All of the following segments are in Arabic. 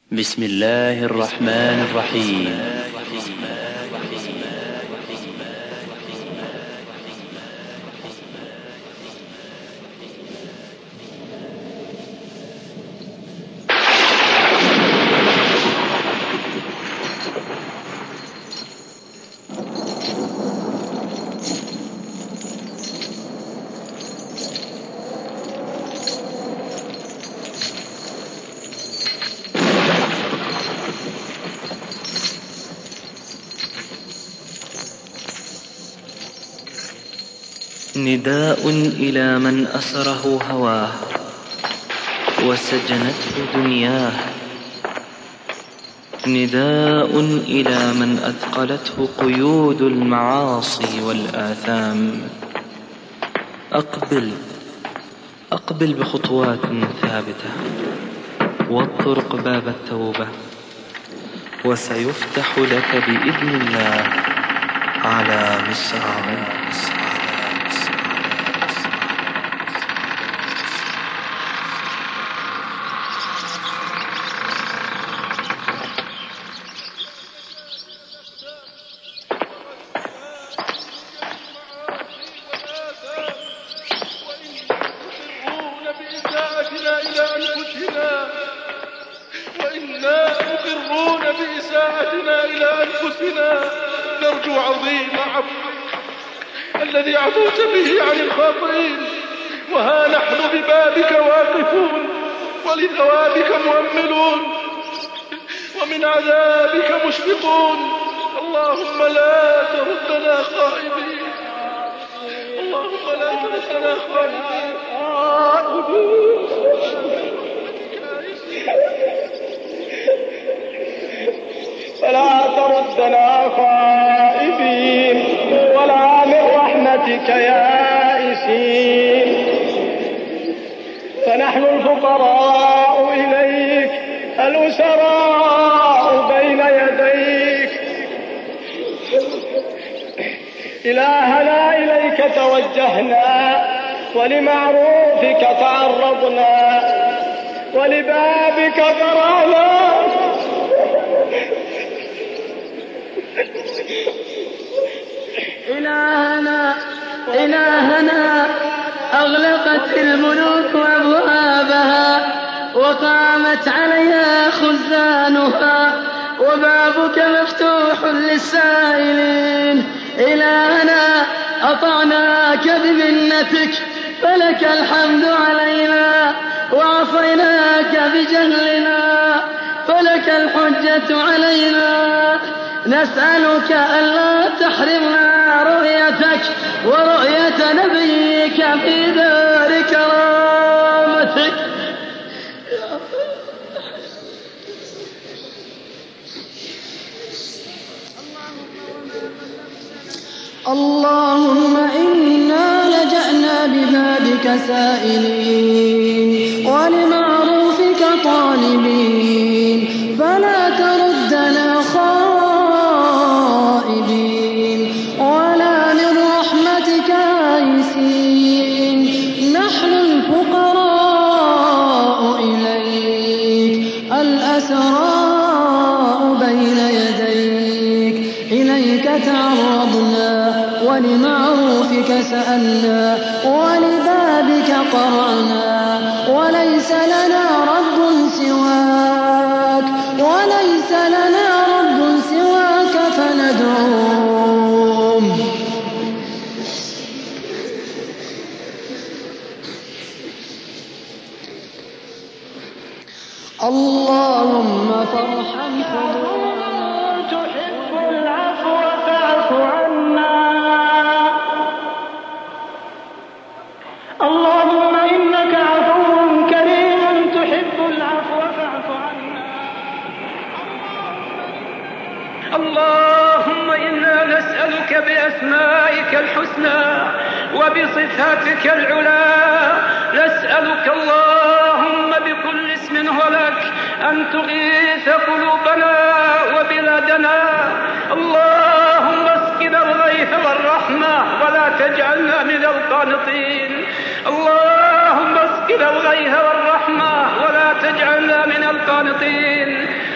بسم الله الرحمن الرحيم. نداء إلى من أسره هواه وسجنته دنياه، نداء إلى من أثقلته قيود المعاصي والآثام. أقبل بخطوات ثابتة واطرق باب التوبة، وسيفتح لك بإذن الله على مصراع. وإنا مقرون بإساءتنا إلى أنفسنا نرجو عظيم عفوك الذي عفوت به عن الخاطئين، وها نحن ببابك واقفون ولثوابك مؤملون ومن عذابك مشفقون. اللهم لا تردنا خائبين، اللهم لا تردنا خائبين. فلا تردنا خائبين ولا من رحمتك يائسين، فنحن الفقراء إليك الأسراء بين يديك. إلهنا إليك توجهنا ولمعروفك تعرضنا ولبابك قرأنا. إلهنا أغلقت الملوك أبوابها وقامت عليها خزانها وبابك مفتوح للسائلين. إلهنا أطعناك بمنتك فلك الحمد علينا، وعصيناك بجهلنا فلك الحجة علينا. نسألك ألا تحرمنا رؤيتك ورؤية نبيك في دار كرامتك. اللهم إنا لجأنا ببابك سائلين ولمعروفك طالبين، فلا تردنا خائبين ولا من رحمتك آيسين. نحن الفقراء إليك الأسراء بين يديك، إليك تعرضنا ولمعروفك سألنا ولبابك قرعنا، وليس لنا رب سواك، وليس لنا رب سواك فندعوه. اللهم فارحم قلوبنا، تحب العفو فاعف عنا. اللهم إنك عفو كريم تحب العفو فاعف عنا. اللهم إنا نسألك بأسمائك الحسنى وبصفاتك العلى، نسألك اللهم بكل اسم هو لك أن تغيث قلوبنا وبلادنا. اللهم اسقنا الغيث والرحمة ولا تجعلنا من القانطين. اللهم اسقنا الغيث والرحمة ولا تجعلنا من القانطين.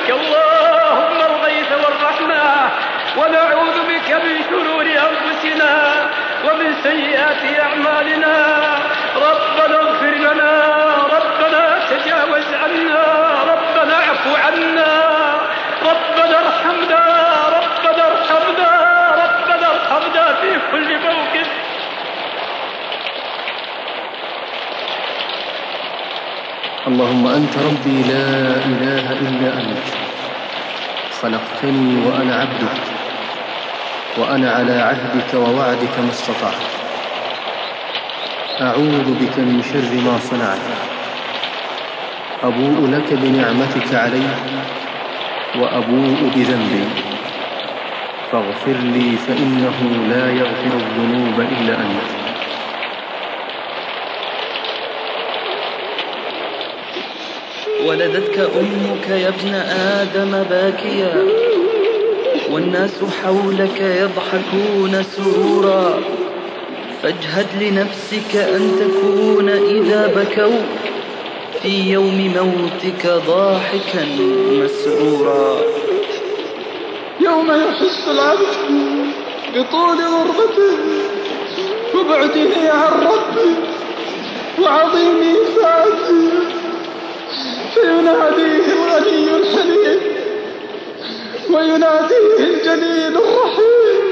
نسألك اللهم الغيث والرحمة، ونعوذ بك من شرور أنفسنا ومن سيئات أعمالنا. ربنا اغفر لنا، ربنا تجاوز عنا، ربنا اعف عنا، ربنا ارحمنا، ربنا ارحمنا، ربنا ارحمنا في كل موقف. اللهم أنت ربي لا إله إلا أنت، خلقتني وأنا عبدك، وأنا على عهدك ووعدك ما استطعت. أعوذ بك من شر ما صنعت. أبوء لك بنعمتك علي وأبوء بذنبي، فاغفر لي فإنه لا يغفر الذنوب إلا أنت. ولدتك أمك يا ابن آدم باكيا، والناس حولك يضحكون سرورا، فاجهد لنفسك أن تكون إذا بكوا في يوم موتك ضاحكا مسرورا. يوم يحس العبد بطول غربته وبعده عن ربه وعظيم إفاته، فيناديه الغني الحليم ويناديه الجليل الرحيم: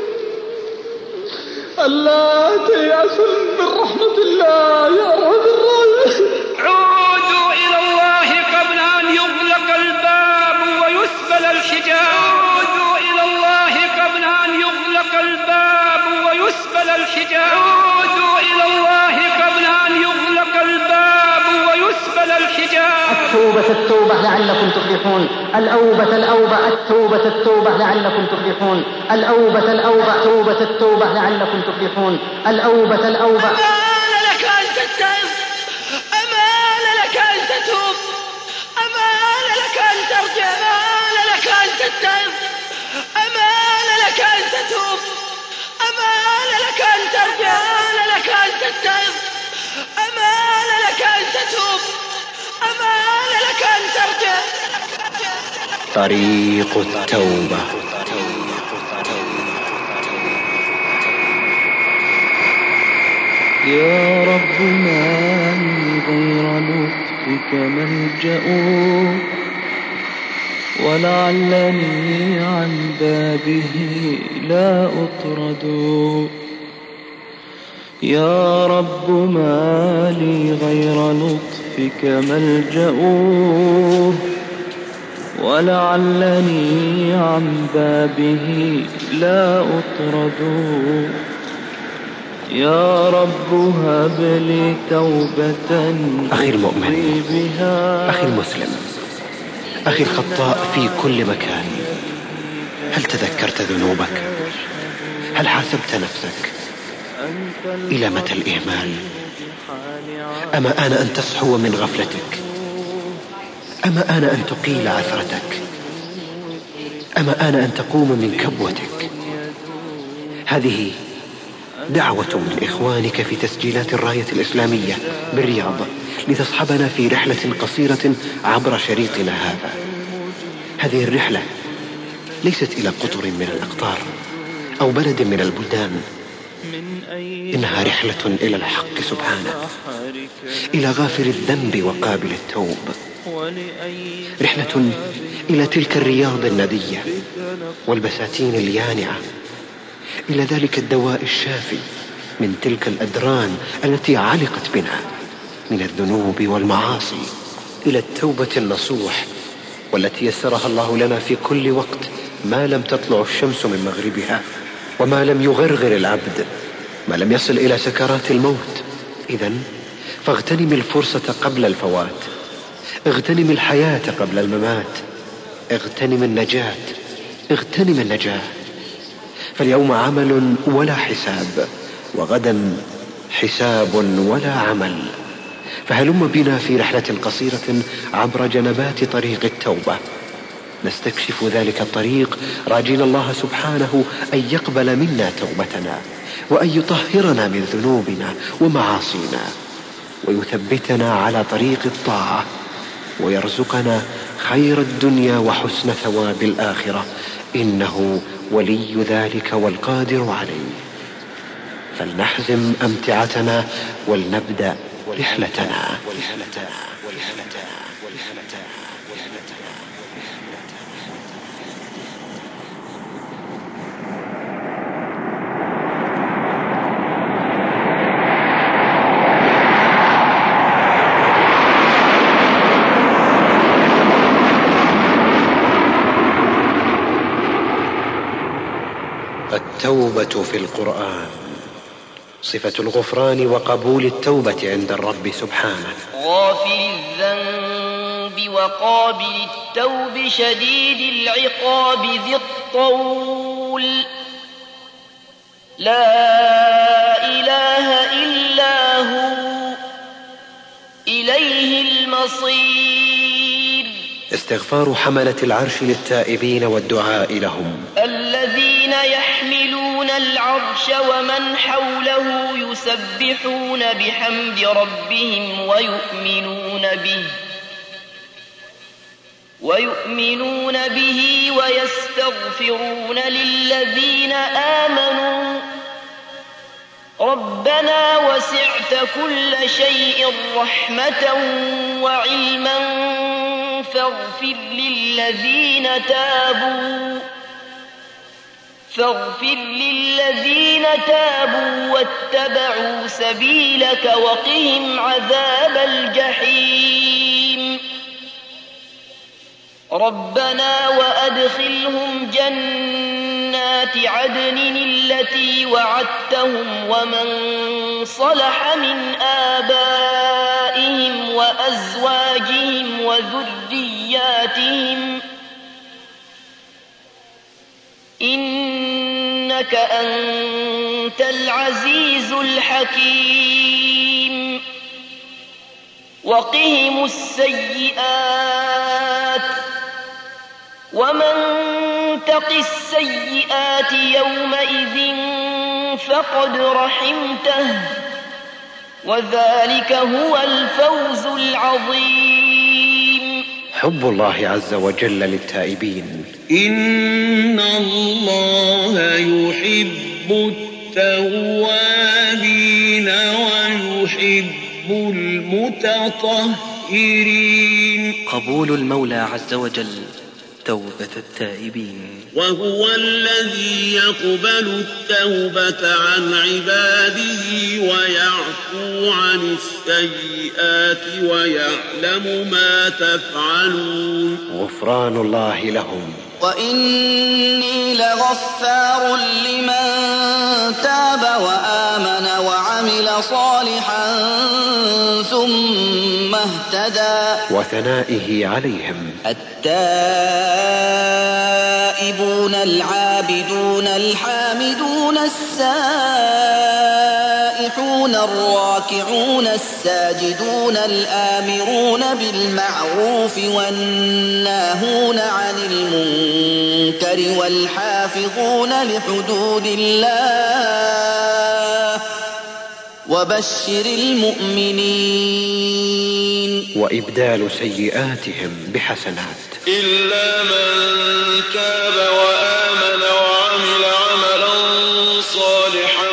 ألا تيأسوا من رحمة الله يا أرحم الراحمين. عودوا إلى الله قبل أن يغلق الباب ويسبل الحجاب. عودوا إلى الله قبل أن يغلق الباب ويسبل الحجاب. عودوا إلى الله قبل أن يغلق الباب ويسبل الحجاب. التوبة التوبة لعلكم تفلحون. الأوبة الأوبة التوبة التوبة لعلكم تفلحون. الأوبة الأوبة توبة التوبة لعلكم تفلحون. الأوبة الأوبة. أمان لك أن تتعظ، أمان لك أن تتوب، أمان لك أن ترجع، أمان لك أن تتعظ، أمان لك أن تتوب، أمان لك أن ترجع، أمان لك أن تتعظ، أمان لك أن تتوب، أمان لك أن ترجع. طريق التوبة. يا رب ما لي غير لطفك ملجأ، ولعلني عن بابه لا أطرد. يا رب ما لي غير لطفك ملجأ، ولعلني عن بابه لا أطرد. يا رب هب لي توبة أخي المؤمن، أخي المسلم، أخي الخطاء في كل مكان، هل تذكرت ذنوبك؟ هل حاسبت نفسك؟ إلى متى الإهمال؟ أما آن أن تصحو من غفلتك؟ أما آن أن تقيل عثرتك؟ أما آن أن تقوم من كبوتك؟ هذه دعوة من إخوانك في تسجيلات الراية الإسلامية بالرياض لتصحبنا في رحلة قصيرة عبر شريطنا هذا. هذه الرحلة ليست إلى قطر من الأقطار أو بلد من البلدان، إنها رحلة إلى الحق سبحانه، إلى غافر الذنب وقابل التوب، رحلة إلى تلك الرياض الندية والبساتين اليانعة، إلى ذلك الدواء الشافي من تلك الأدران التي علقت بنا من الذنوب والمعاصي، إلى التوبة النصوح والتي يسرها الله لنا في كل وقت ما لم تطلع الشمس من مغربها، وما لم يغرغر العبد، ما لم يصل إلى سكرات الموت. إذن فاغتنم الفرصة قبل الفوات، اغتنم الحياة قبل الممات، اغتنم النجاة، اغتنم النجاة. فاليوم عمل ولا حساب، وغدا حساب ولا عمل. فهلم بنا في رحلة قصيرة عبر جنبات طريق التوبة، نستكشف ذلك الطريق راجين الله سبحانه أن يقبل منا توبتنا، وأن يطهرنا من ذنوبنا ومعاصينا، ويثبتنا على طريق الطاعة، ويرزقنا خير الدنيا وحسن ثواب الآخرة، إنه ولي ذلك والقادر عليه. فلنحزم أمتعتنا ولنبدأ رحلتنا. التوبة في القرآن صفة الغفران وقبول التوبة عند الرب سبحانه. غافر الذنب وقابل التوب شديد العقاب ذي الطول، لا إله إلا هو إليه المصير. استغفار حملة العرش للتائبين والدعاء لهم. الذين يحملون العرش ومن حوله يسبحون بحمد ربهم ويؤمنون به ويستغفرون للذين آمنوا ربنا وسعت كل شيء رحمة وعلما فاغفر للذين تابوا واتبعوا سبيلك وقهم عذاب الجحيم. ربنا وأدخلهم جنات عدن التي وعدتهم ومن صلح من آبائهم وأزواجهم وذرياتهم إنك أنت العزيز الحكيم. وقهم السيئات ومن تق السيئات يومئذ فقد رحمته وذلك هو الفوز العظيم. حب الله عز وجل للتائبين. إن الله يحب التوابين ويحب المتطهرين. قبول المولى عز وجل توبة التائبين. وهو الذي يقبل التوبة عن عباده ويعفو عن السيئات ويعلم ما تفعلون. غفران الله لهم. وإني لغفار لمن تاب وآمن وعمل صالحا ثم اهتدى. وثنائه عليهم. التائبون العابدون الحامدون السائحون الراكعون الساجدون الآمرون بالمعروف والناهون عن المنكر والحافظون لحدود الله وبشر المؤمنين. وإبدال سيئاتهم بحسنات. إلا من تاب وآمن وعمل عملا صالحا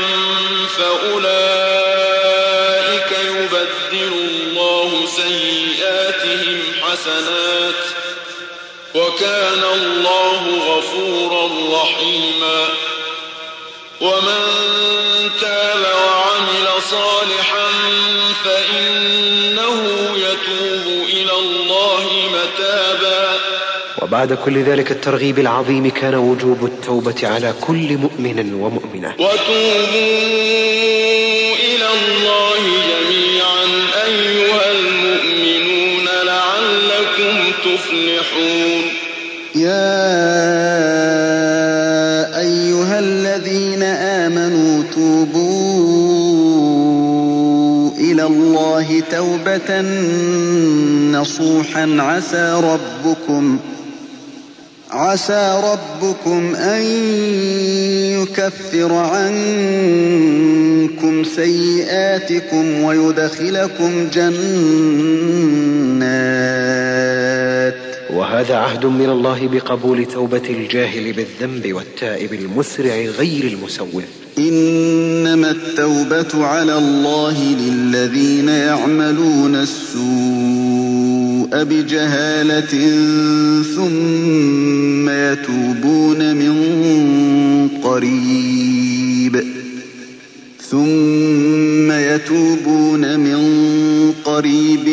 فأولئك يبدل الله سيئاتهم حسنات وكان الله غفورا رحيما. ومن تاب وعمل صالحا فإنه يتوب إلى الله متابا. وبعد كل ذلك الترغيب العظيم كان وجوب التوبة على كل مؤمن ومؤمنة. وتوبوا إلى الله جميعا أيها المؤمنون لعلكم تفلحون. يا أيها الذين آمنوا توبوا إلى الله توبة نصوحا عسى ربكم أن يكفر عنكم سيئاتكم وهذا عهد من الله بقبول توبة الجاهل بالذنب والتائب المسرع غير المسوف. إنما التوبة على الله للذين يعملون السوء بجهالة ثم يتوبون من قريب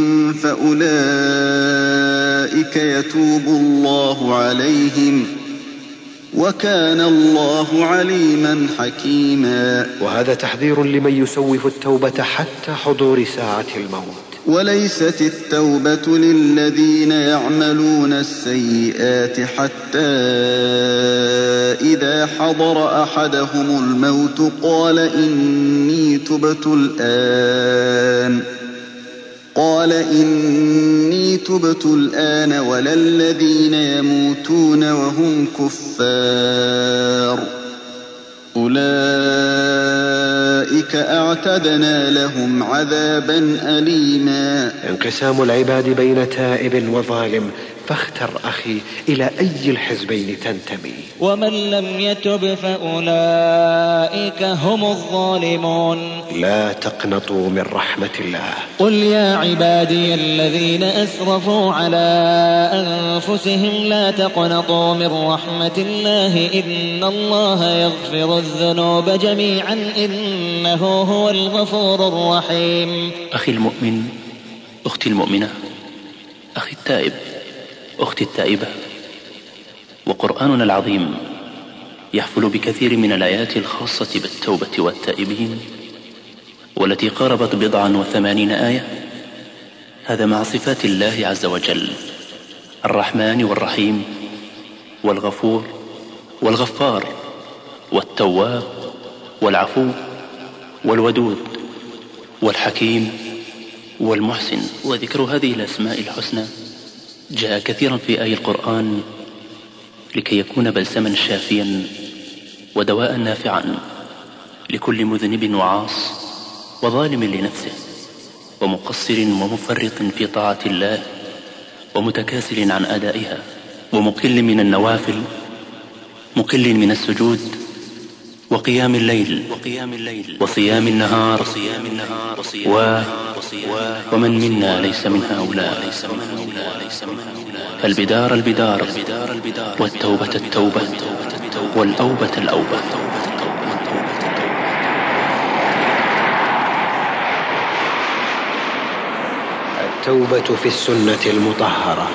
فأولئك يتوب الله عليهم وكان الله عليما حكيما. وهذا تحذير لمن يسوف التوبة حتى حضور ساعة الموت. وليست التوبة للذين يعملون السيئات حتى إذا حضر أحدهم الموت قال إني تبت الآن ولا الذين يموتون وهم كفار أولئك أعتدنا لهم عذابا أليما. انقسام العباد بين تائب وظالم، فاختر أخي إلى أي الحزبين تنتمي. ومن لم يتب فأولئك هم الظالمون. لا تقنطوا من رحمة الله. قل يا عبادي الذين أسرفوا على أنفسهم لا تقنطوا من رحمة الله إن الله يغفر الذنوب جميعا إنه هو الغفور الرحيم. أخي المؤمن، أختي المؤمنة، أخي التائب، أختي التائبة، وقرآننا العظيم يحفل بكثير من الآيات الخاصة بالتوبة والتائبين والتي قاربت 87 آية. هذا مع صفات الله عز وجل: الرحمن والرحيم والغفور والغفار والتواب والعفو والودود والحكيم والمحسن. وذكر هذه الأسماء الحسنى جاء كثيرا في آي القرآن لكي يكون بلسما شافيا ودواء نافعا لكل مذنب وعاص وظالم لنفسه ومقصر ومفرط في طاعة الله ومتكاسل عن أدائها ومقل من النوافل، مقل من السجود وقيام الليل وصيام النهار ومن منا ليس من هؤلاء. فالبدار البدار والتوبة التوبة والأوبة الأوبة. التوبة في السنة المطهرة.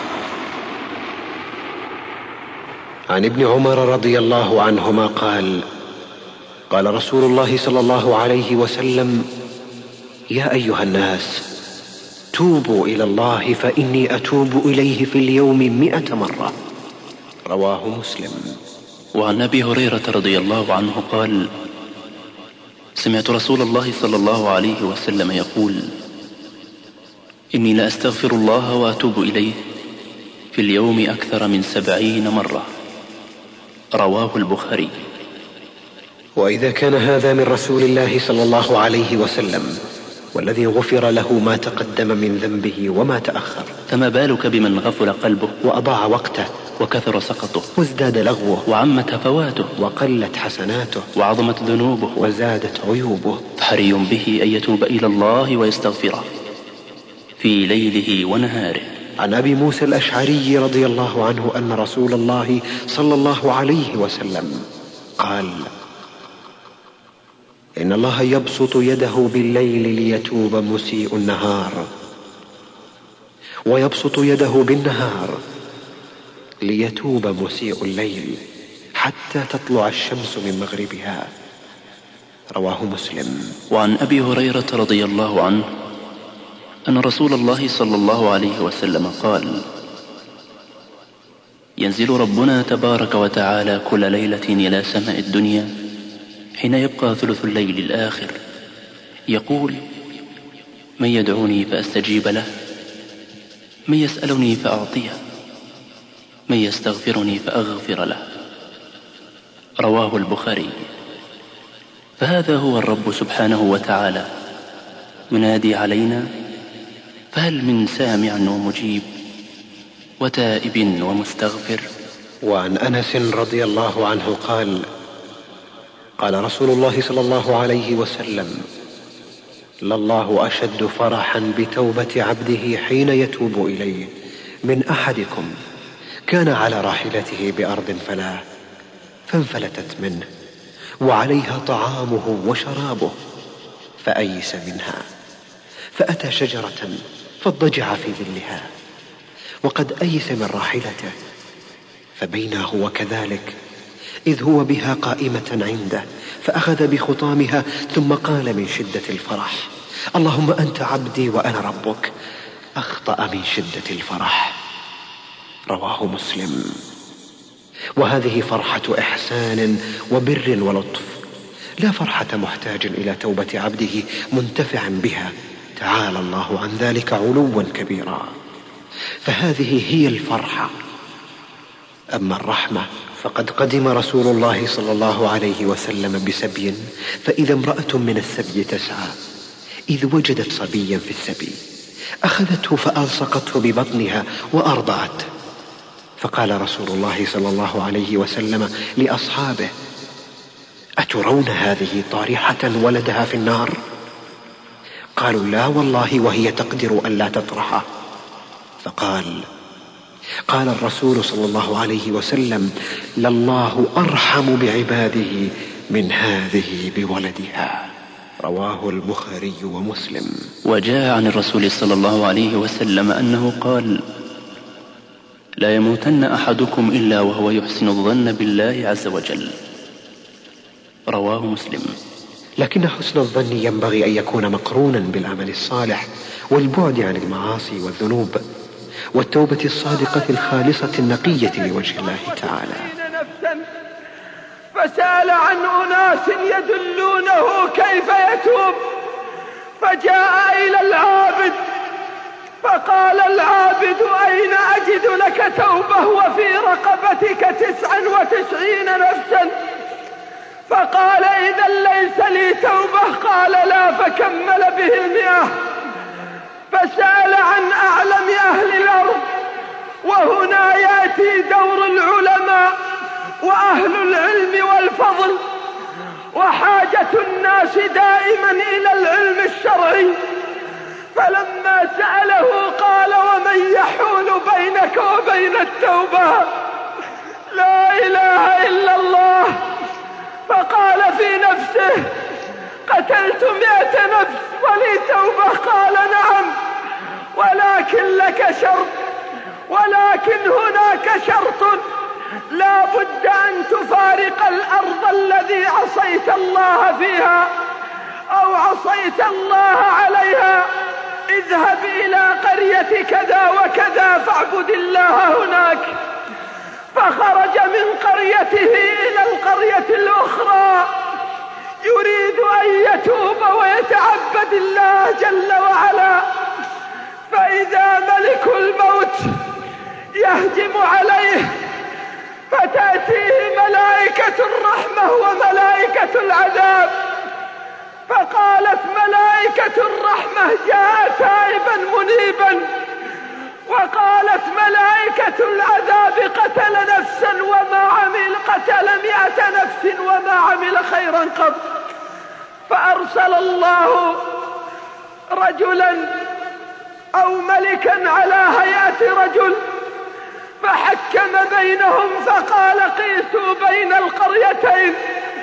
عن ابن عمر رضي الله عنهما قال: قال رسول الله صلى الله عليه وسلم: يا أيها الناس توبوا إلى الله فإني أتوب إليه في اليوم 100 مرة. رواه مسلم. وعن أبي هريرة رضي الله عنه قال: سمعت رسول الله صلى الله عليه وسلم يقول: إني لأستغفر الله وأتوب إليه في اليوم أكثر من 70 مرة. رواه البخاري. وإذا كان هذا من رسول الله صلى الله عليه وسلم والذي غفر له ما تقدم من ذنبه وما تأخر، فما بالك بمن غفل قلبه وأضاع وقته وكثر سقطه وازداد لغوه وعمت هفواته وقلت حسناته وعظمت ذنوبه وزادت عيوبه، فحري به أن يتوب إلى الله ويستغفره في ليله ونهاره. عن أبي موسى الأشعري رضي الله عنه أن رسول الله صلى الله عليه وسلم قال: إن الله يبسط يده بالليل ليتوب مسيء النهار، ويبسط يده بالنهار ليتوب مسيء الليل حتى تطلع الشمس من مغربها. رواه مسلم. وعن أبي هريرة رضي الله عنه أن رسول الله صلى الله عليه وسلم قال: ينزل ربنا تبارك وتعالى كل ليلة إلى سماء الدنيا حين يبقى ثلث الليل الآخر، يقول: من يدعوني فأستجيب له، من يسألني فأعطيه، من يستغفرني فأغفر له. رواه البخاري. فهذا هو الرب سبحانه وتعالى ينادي علينا: فهل من سامع ومجيب؟ وتائب ومستغفر. وعن أنس رضي الله عنه قال: قال رسول الله صلى الله عليه وسلم: لله أشد فرحا بتوبة عبده حين يتوب إليه من أحدكم كان على راحلته بأرض فلاة فانفلتت منه وعليها طعامه وشرابه فأيس منها، فأتى شجرة فاضطجع في ظلها وقد أيس من راحلته، فبينا هو كذلك إذ هو بها قائمة عنده فأخذ بخطامها ثم قال من شدة الفرح: اللهم أنت عبدي وأنا ربك. أخطأ من شدة الفرح. رواه مسلم. وهذه فرحة إحسان وبر ولطف، لا فرحة محتاج إلى توبة عبده منتفع بها، تعالى الله عن ذلك علوا كبيرا. فهذه هي الفرحة. أما الرحمة فقد قدم رسول الله صلى الله عليه وسلم بسبي، فإذا امرأة من السبي تسعى إذ وجدت صبيا في السبي أخذته فألصقته ببطنها وأرضعته، فقال رسول الله صلى الله عليه وسلم لأصحابه: أترون هذه طارحة ولدها في النار؟ قالوا: لا والله وهي تقدر أن لا تطرحه. قال الرسول صلى الله عليه وسلم: لله أرحم بعباده من هذه بولدها. رواه البخاري ومسلم. وجاء عن الرسول صلى الله عليه وسلم أنه قال: لا يموتن أحدكم إلا وهو يحسن الظن بالله عز وجل. رواه مسلم. لكن حسن الظن ينبغي أن يكون مقرونا بالعمل الصالح والبعد عن المعاصي والذنوب والتوبة الصادقة الخالصة النقية لوجه الله تعالى. فسأل عن أناس يدلونه كيف يتوب، فجاء إلى العابد فقال العابد: أين أجد لك توبة وفي رقبتك 99 نفسا؟ فقال: إذا ليس لي توبة. قال: لا. فكمل به 100. فسأل عن أعلم أهل الأرض، وهنا يأتي دور العلماء وأهل العلم والفضل، وحاجة الناس دائما إلى العلم الشرعي. فلما سأله قال: ومن يحول بينك وبين التوبة؟ لا إله إلا الله. فقال في نفسه: قتلت 100 نفس ولي توبة. قال: نعم، ولكن لك شرط، ولكن هناك شرط: لا بد أن تفارق الأرض الذي عصيت الله فيها أو عصيت الله عليها. اذهب إلى قرية كذا وكذا فاعبد الله هناك. فخرج من قريته إلى القرية الأخرى يريد أن يتوب ويتعبد الله جل وعلا، فإذا ملك الموت يهجم عليه، فتأتيه ملائكة الرحمة وملائكة العذاب. فقالت ملائكة الرحمة: جاء تائبا منيبا. وقالت ملائكة العذاب: قتل نفسا قتل 100 نفس وما عمل خيرا قط. فأرسل الله رجلا أو ملكا على هيئة رجل فحكم بينهم، فقال: قيسوا بين القريتين،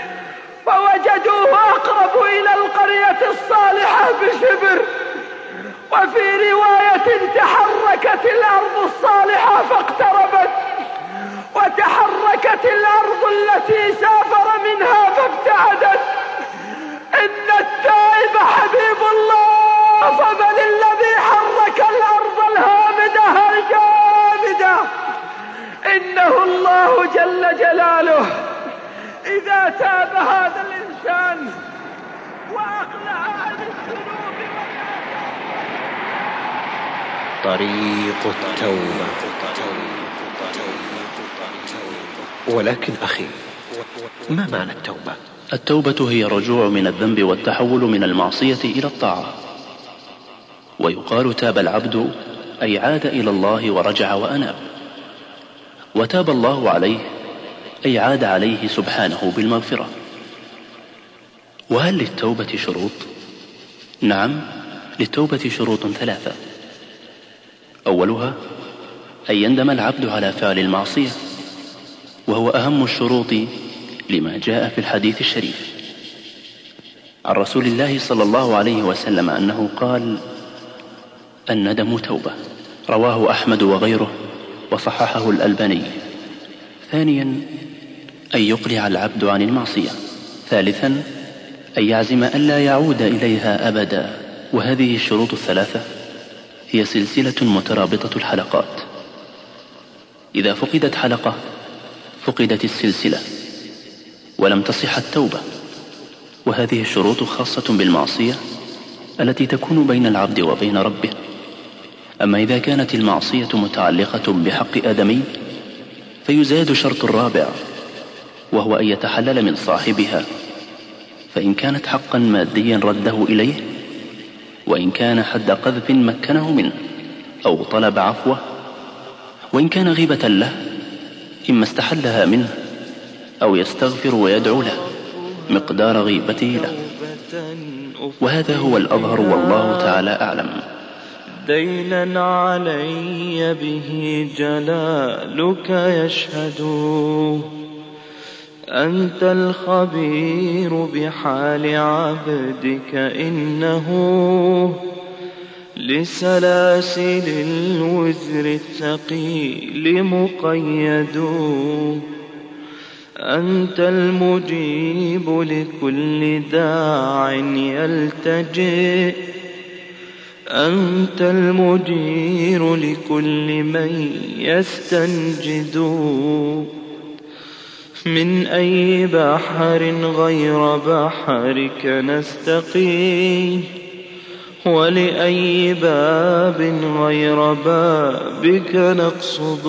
فوجدوه أقرب إلى القرية الصالحة بشبر. وفي رواية: تحركت الأرض الصالحة فاقتربت، وتحركت الأرض التي سافر منها فابتعدت. إن التائب حبيب الله، فمن الذي حرك الأرض الهامدة الجامدة؟ إنه الله جل جلاله. إذا تاب هذا الإنسان وأقلع عن الذنوب طريق التوبة. ولكن أخي، ما معنى التوبة؟ التوبة هي الرجوع من الذنب والتحول من المعصية إلى الطاعة. ويقال: تاب العبد أي عاد إلى الله ورجع وأناب. وتاب الله عليه أي عاد عليه سبحانه بالمغفرة. وهل للتوبة شروط؟ نعم، للتوبة شروط 3. أولها أن يندم العبد على فعل المعصية، وهو أهم الشروط لما جاء في الحديث الشريف عن رسول الله صلى الله عليه وسلم أنه قال: الندم توبة. رواه أحمد وغيره وصححه الألباني. ثانيا أن يقلع العبد عن المعصية. ثالثا أن يعزم ألا يعود إليها أبدا. وهذه الشروط 3 هي سلسلة مترابطة الحلقات. إذا فقدت حلقة فقدت السلسلة ولم تصح التوبة. وهذه الشروط خاصة بالمعصية التي تكون بين العبد وبين ربه. أما إذا كانت المعصية متعلقة بحق آدمي فيزاد شرط 4، وهو أن يتحلل من صاحبها، فإن كانت حقا ماديا رده إليه، وإن كان حد قذف مكنه منه أو طلب عفوه، وإن كان غيبة له إما استحلها منه أو يستغفر ويدعو له مقدار غيبته له. وهذا هو الأظهر والله تعالى أعلم. دينا علي به جلالك يشهد، أنت الخبير بحال عبدك، إنه لسلاسل الوزر الثقيل مقيد. أنت المجيب لكل داع يلتجئ، أنت المجير لكل من يستنجد. من أي بحر غير بحرك نستقي، ولأي باب غير بابك نقصد.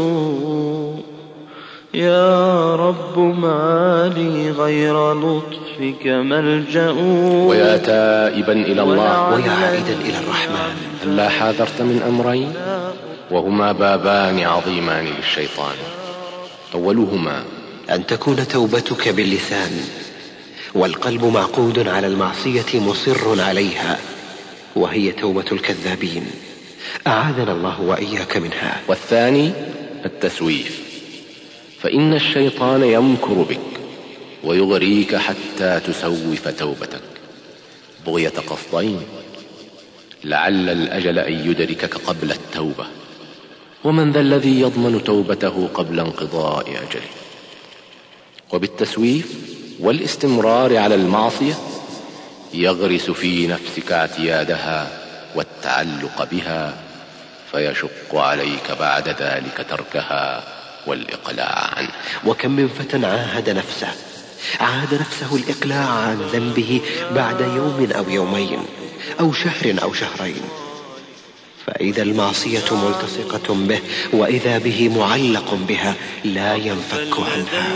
يا رب ما لي غير لطفك ملجأ. ويا تائبا إلى الله ويا عائدا إلى الرحمن، ألا حاذرت من أمرين وهما بابان عظيمان للشيطان. أولهما أن تكون توبتك باللسان والقلب معقود على المعصية مصر عليها، وهي توبة الكذابين، أعاذنا الله وإياك منها. والثاني التسويف، فإن الشيطان يمكر بك ويغريك حتى تسوف توبتك بغية قصدين: لعل الأجل أن يدركك قبل التوبة، ومن ذا الذي يضمن توبته قبل انقضاء أجله. وبالتسويف والاستمرار على المعصية يغرس في نفسك اعتيادها والتعلق بها، فيشق عليك بعد ذلك تركها والإقلاع عنها. وكم من فتى عاهد نفسه الإقلاع عن ذنبه بعد يوم أو يومين أو شهر أو شهرين، فإذا المعصية ملتصقة به وإذا به معلق بها لا ينفك عنها.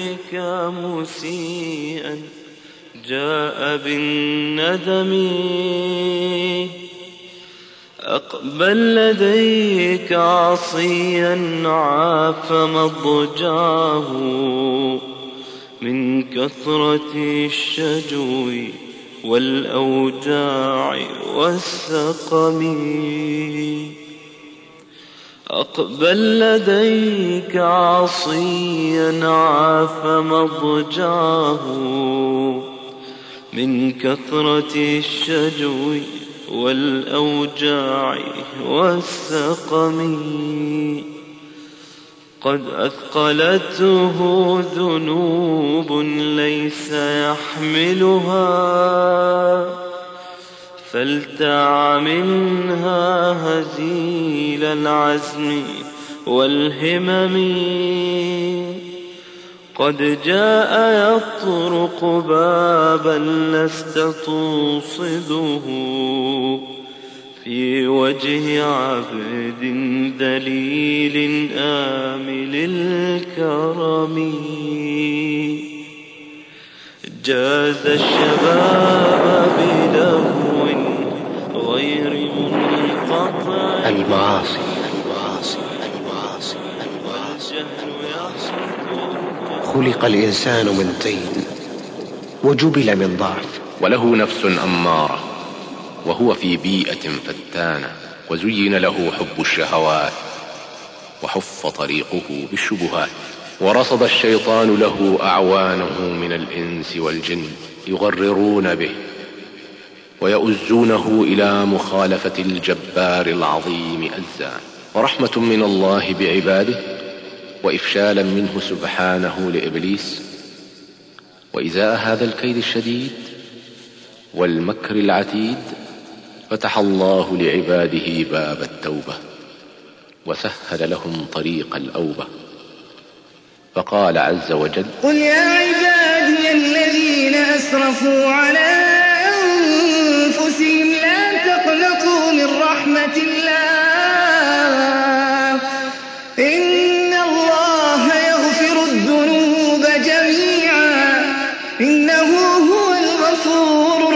مسيئا جاء بالندم، أقبل لديك عصيا عاف مضجعه من كثرة الشجو والأوجاع والسقم. أقبل لديك عصيا عاف مضجعه من كثرة الشجو والأوجاع والسقم. قد أثقلته ذنوب ليس يحملها، فلتع منها هزيل العزم والهمم. قد جاء يطرق بابا لست توصده في وجه عبد ذليل آمل الكرم. جاز الشباب بلهو غير منقطع. المعاصي. خلق الإنسان من طين وجبل من ضعف، وله نفس أمارة، وهو في بيئة فتانة، وزين له حب الشهوات، وحف طريقه بالشبهات، ورصد الشيطان له أعوانه من الإنس والجن يغررون به ويؤزونه إلى مخالفة الجبار العظيم أزا. ورحمة من الله بعباده وإفشالا منه سبحانه لإبليس، وإزاء هذا الكيد الشديد والمكر العتيد فتح الله لعباده باب التوبة وسهل لهم طريق الأوبة، فقال عز وجل: قل يا عبادي الذين أسرفوا على أنفسهم لا تقنطوا من رحمة الله إن الله يغفر الذنوب جميعا إنه هو الغفور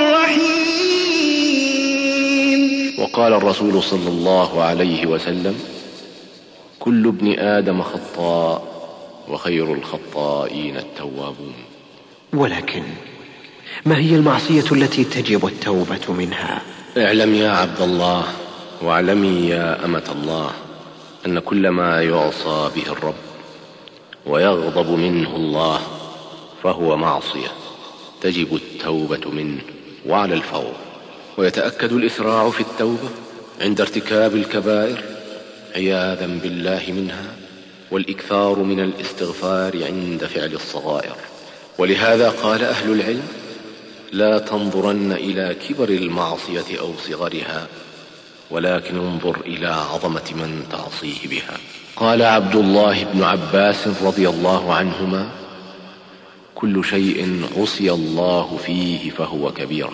الرحيم. وقال الرسول صلى الله عليه وسلم: كل ابن آدم خطاء وخير الخطائين التوابون. ولكن ما هي المعصية التي تجب التوبة منها؟ اعلم يا عبد الله واعلمي يا أمة الله أن كل ما يعصى به الرب ويغضب منه الله فهو معصية تجب التوبة منه وعلى الفور. ويتأكد الإسراع في التوبة عند ارتكاب الكبائر عياذا بالله منها، والإكثار من الاستغفار عند فعل الصغائر. ولهذا قال أهل العلم: لا تنظرن إلى كبر المعصية أو صغرها، ولكن انظر إلى عظمة من تعصيه بها. قال عبد الله بن عباس رضي الله عنهما: كل شيء عصي الله فيه فهو كبيرة.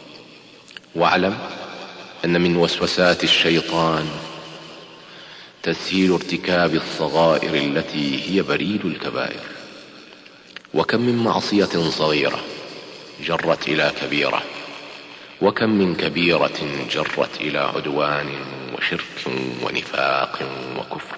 واعلم أن من وسوسات الشيطان تسهيل ارتكاب الصغائر التي هي بريد الكبائر. وكم من معصية صغيرة جرت إلى كبيرة، وكم من كبيرة جرت إلى عدوان وشرك ونفاق وكفر،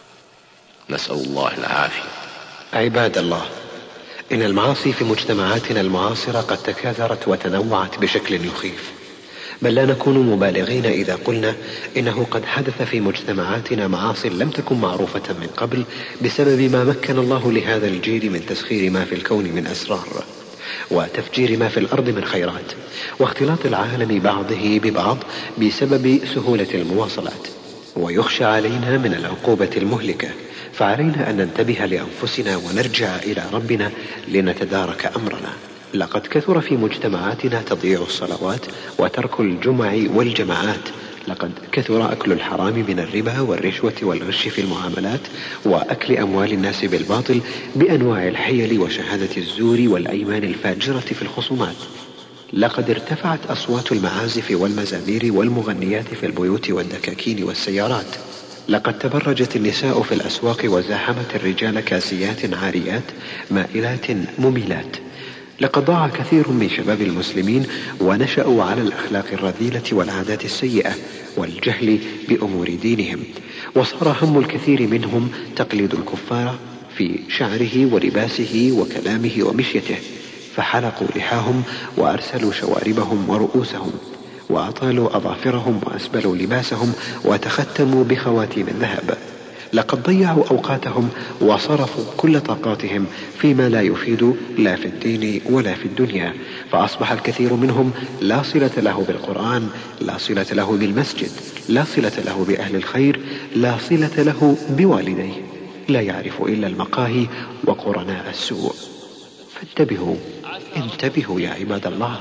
نسأل الله العافية. عباد الله، إن المعاصي في مجتمعاتنا المعاصرة قد تكاثرت وتنوعت بشكل يخيف، بل لا نكون مبالغين إذا قلنا إنه قد حدث في مجتمعاتنا معاصي لم تكن معروفة من قبل بسبب ما مكن الله لهذا الجيل من تسخير ما في الكون من أسرار، وتفجير ما في الأرض من خيرات، واختلاط العالم بعضه ببعض بسبب سهولة المواصلات. ويخشى علينا من العقوبة المهلكة، فعلينا أن ننتبه لأنفسنا ونرجع إلى ربنا لنتدارك أمرنا. لقد كثر في مجتمعاتنا تضييع الصلوات وترك الجمع والجماعات، لقد كثر أكل الحرام من الربا والرشوة والغش في المعاملات، وأكل أموال الناس بالباطل بأنواع الحيل وشهادة الزور والأيمان الفاجرة في الخصومات. لقد ارتفعت أصوات المعازف والمزامير والمغنيات في البيوت والدكاكين والسيارات. لقد تبرجت النساء في الأسواق وزاحمت الرجال كاسيات عاريات مائلات مميلات. لقد ضاع كثير من شباب المسلمين ونشأوا على الأخلاق الرذيلة والعادات السيئة والجهل بأمور دينهم، وصار هم الكثير منهم تقليد الكفار في شعره ولباسه وكلامه ومشيته، فحلقوا لحاهم وأرسلوا شواربهم ورؤوسهم، وأطالوا أظافرهم وأسبلوا لباسهم وتختموا بخواتيم الذهب. لقد ضيعوا أوقاتهم وصرفوا كل طاقاتهم فيما لا يفيد لا في الدين ولا في الدنيا، فأصبح الكثير منهم لا صلة له بالقرآن، لا صلة له بالمسجد، لا صلة له بأهل الخير، لا صلة له بوالديه، لا يعرف إلا المقاهي وقرناء السوء. فانتبهوا، انتبهوا يا عباد الله.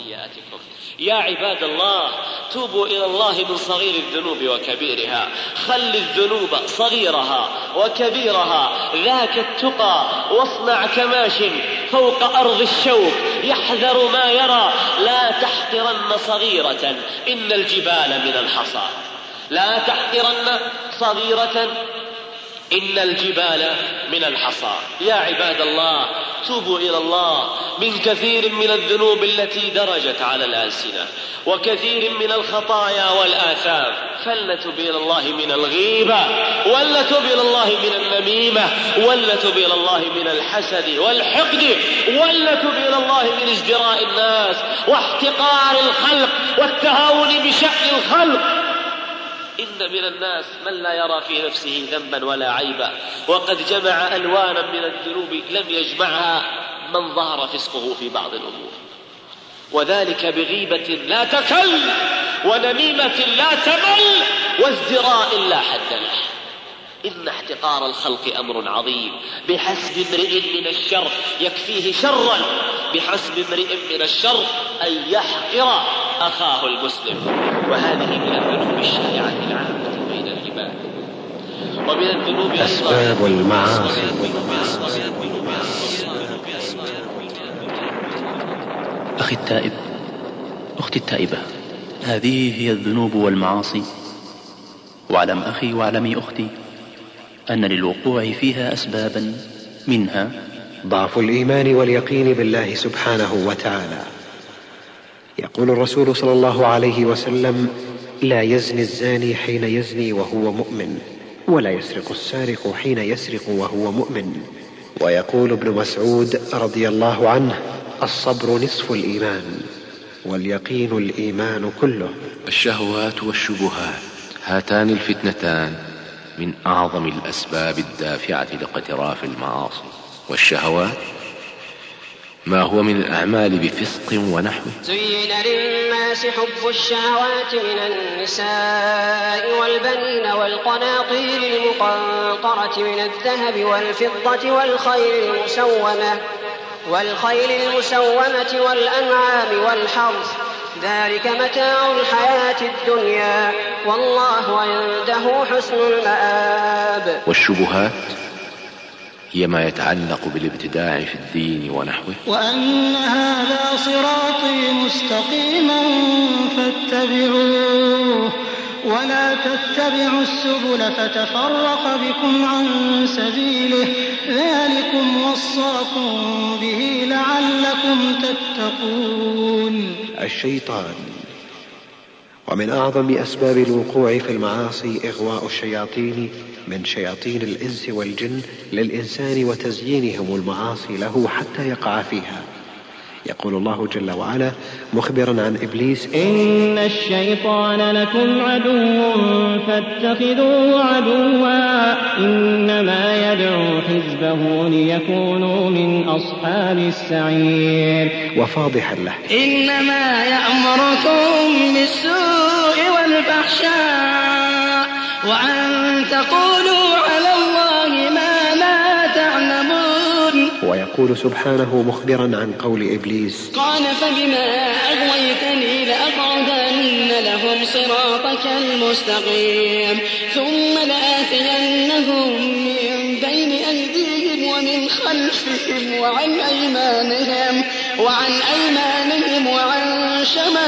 يا عباد الله، توبوا إلى الله من صغير الذنوب وكبيرها. خل الذنوب صغيرها وكبيرها ذاك التقى، واصنع كماش فوق أرض الشوك يحذر ما يرى. لا تحقرن صغيرة إن الجبال من الحصى، لا تحقرن صغيرة إن الجبال من الحصى. يا عباد الله، توبوا إلى الله من كثير من الذنوب التي درجت على الألسنة، وكثير من الخطايا والآثام. فلنتب إلى الله من الغيبة، ولنتب إلى الله من النميمة، ولنتب إلى الله من الحسد والحقد، ولنتب إلى الله من ازدراء الناس واحتقار الخلق والتهاون بشأن الخلق. إن من الناس من لا يرى في نفسه ذنبا ولا عيبا، وقد جمع ألوانا من الذنوب لم يجمعها من ظهر فسقه في بعض الأمور، وذلك بغيبة لا تكل، ونميمة لا تمل، وازدراء لا حد له. إن احتقار الخلق أمر عظيم، بحسب امرئ من الشر يكفيه شرا، بحسب امرئ من الشر أن يحقر أخاه المسلم. وهذه من الذنوب الشائعة العامة بين العباد. ومن الذنوب أسباب المعاصي. أخي التائب، أختي التائبة، هذه هي الذنوب والمعاصي. واعلم أخي واعلمي أختي أن للوقوع فيها أسبابا، منها ضعف الإيمان واليقين بالله سبحانه وتعالى. يقول الرسول صلى الله عليه وسلم: لا يزني الزاني حين يزني وهو مؤمن، ولا يسرق السارق حين يسرق وهو مؤمن. ويقول ابن مسعود رضي الله عنه: الصبر نصف الإيمان، واليقين الإيمان كله. الشهوات والشبهات هاتان الفتنتان من أعظم الأسباب الدافعة لاقتراف المعاصي. والشهوات ما هو من الأعمال بفسق ونحوه. زين للناس حب الشهوات من النساء والبنين والقناطير المقنطرة من الذهب والفضة والخيل المسومة والأنعام والحرث، ذلك متاع الحياة الدنيا، والله عنده حسن المآب. والشبهات هي ما يتعلق بالابتداع في الدين ونحوه. وأن هذا صراطي مستقيما فاتبعوه ولا تتبعوا السبل فتفرق بكم عن سبيله، ذلكم وصاكم به لعلكم تتقون. الشيطان. ومن أعظم أسباب الوقوع في المعاصي إغواء الشياطين من شياطين الإنس والجن للإنسان وتزيينهم المعاصي له حتى يقع فيها. يقول الله جل وعلا مخبرا عن إبليس: إن الشيطان لكم عدو فاتخذوه عدوا، إنما يدعو حزبه ليكونوا من أصحاب السعير. وفاضحا له: إنما يأمركم بالسوء والفحشاء وأن تقولوا على الله ما لا تعلمون. ويقول سبحانه مخبرا عن قول إبليس: قال فبما أغويتني لأقعدن لهم صراطك المستقيم ثم لآتينهم من بين أيديهم ومن خلفهم وعن أيمانهم وعن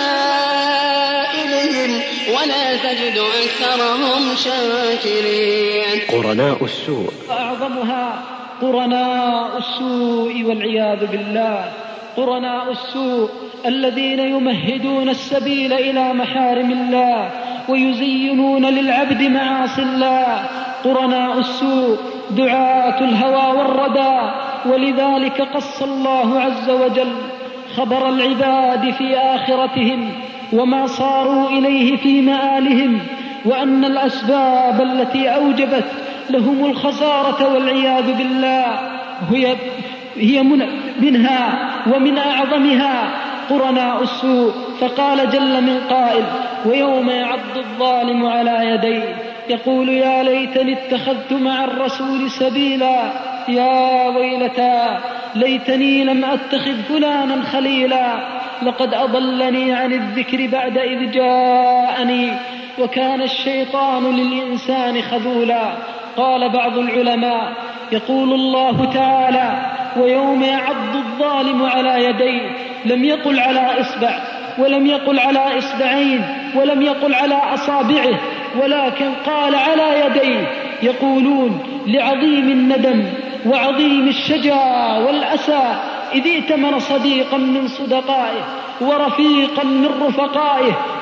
شمائلهم ولا تجد أكثرهم شاكرين. قرناء السوء. أعظمها قرناء السوء والعياذ بالله. قرناء السوء الذين يمهدون السبيل إلى محارم الله ويزينون للعبد معاصي الله. قرناء السوء دعاة الهوى والردى، ولذلك قص الله عز وجل خبر العباد في آخرتهم وما صاروا إليه في مآلهم، وأن الأسباب التي أوجبت لهم الخسارة والعياذ بالله هي منها ومن أعظمها قرناء السوء. فقال جل من قائل: ويوم يعض الظالم على يديه يقول يا ليتني اتخذت مع الرسول سبيلا، يا ويلتى ليتني لم أتخذ فلانا خليلا، لقد أضلني عن الذكر بعد إذ جاءني، وكان الشيطان للإنسان خذولا. قال بعض العلماء: يقول الله تعالى: ويوم يعض الظالم على يديه، لم يقل على إصبع ولم يقل على إصبعين ولم يقل على أصابعه، ولكن قال على يديه. يقولون لعظيم الندم وعظيم الشجا والأسى إذ ائتمن صديقا من صدقائه ورفيقا من رفقائه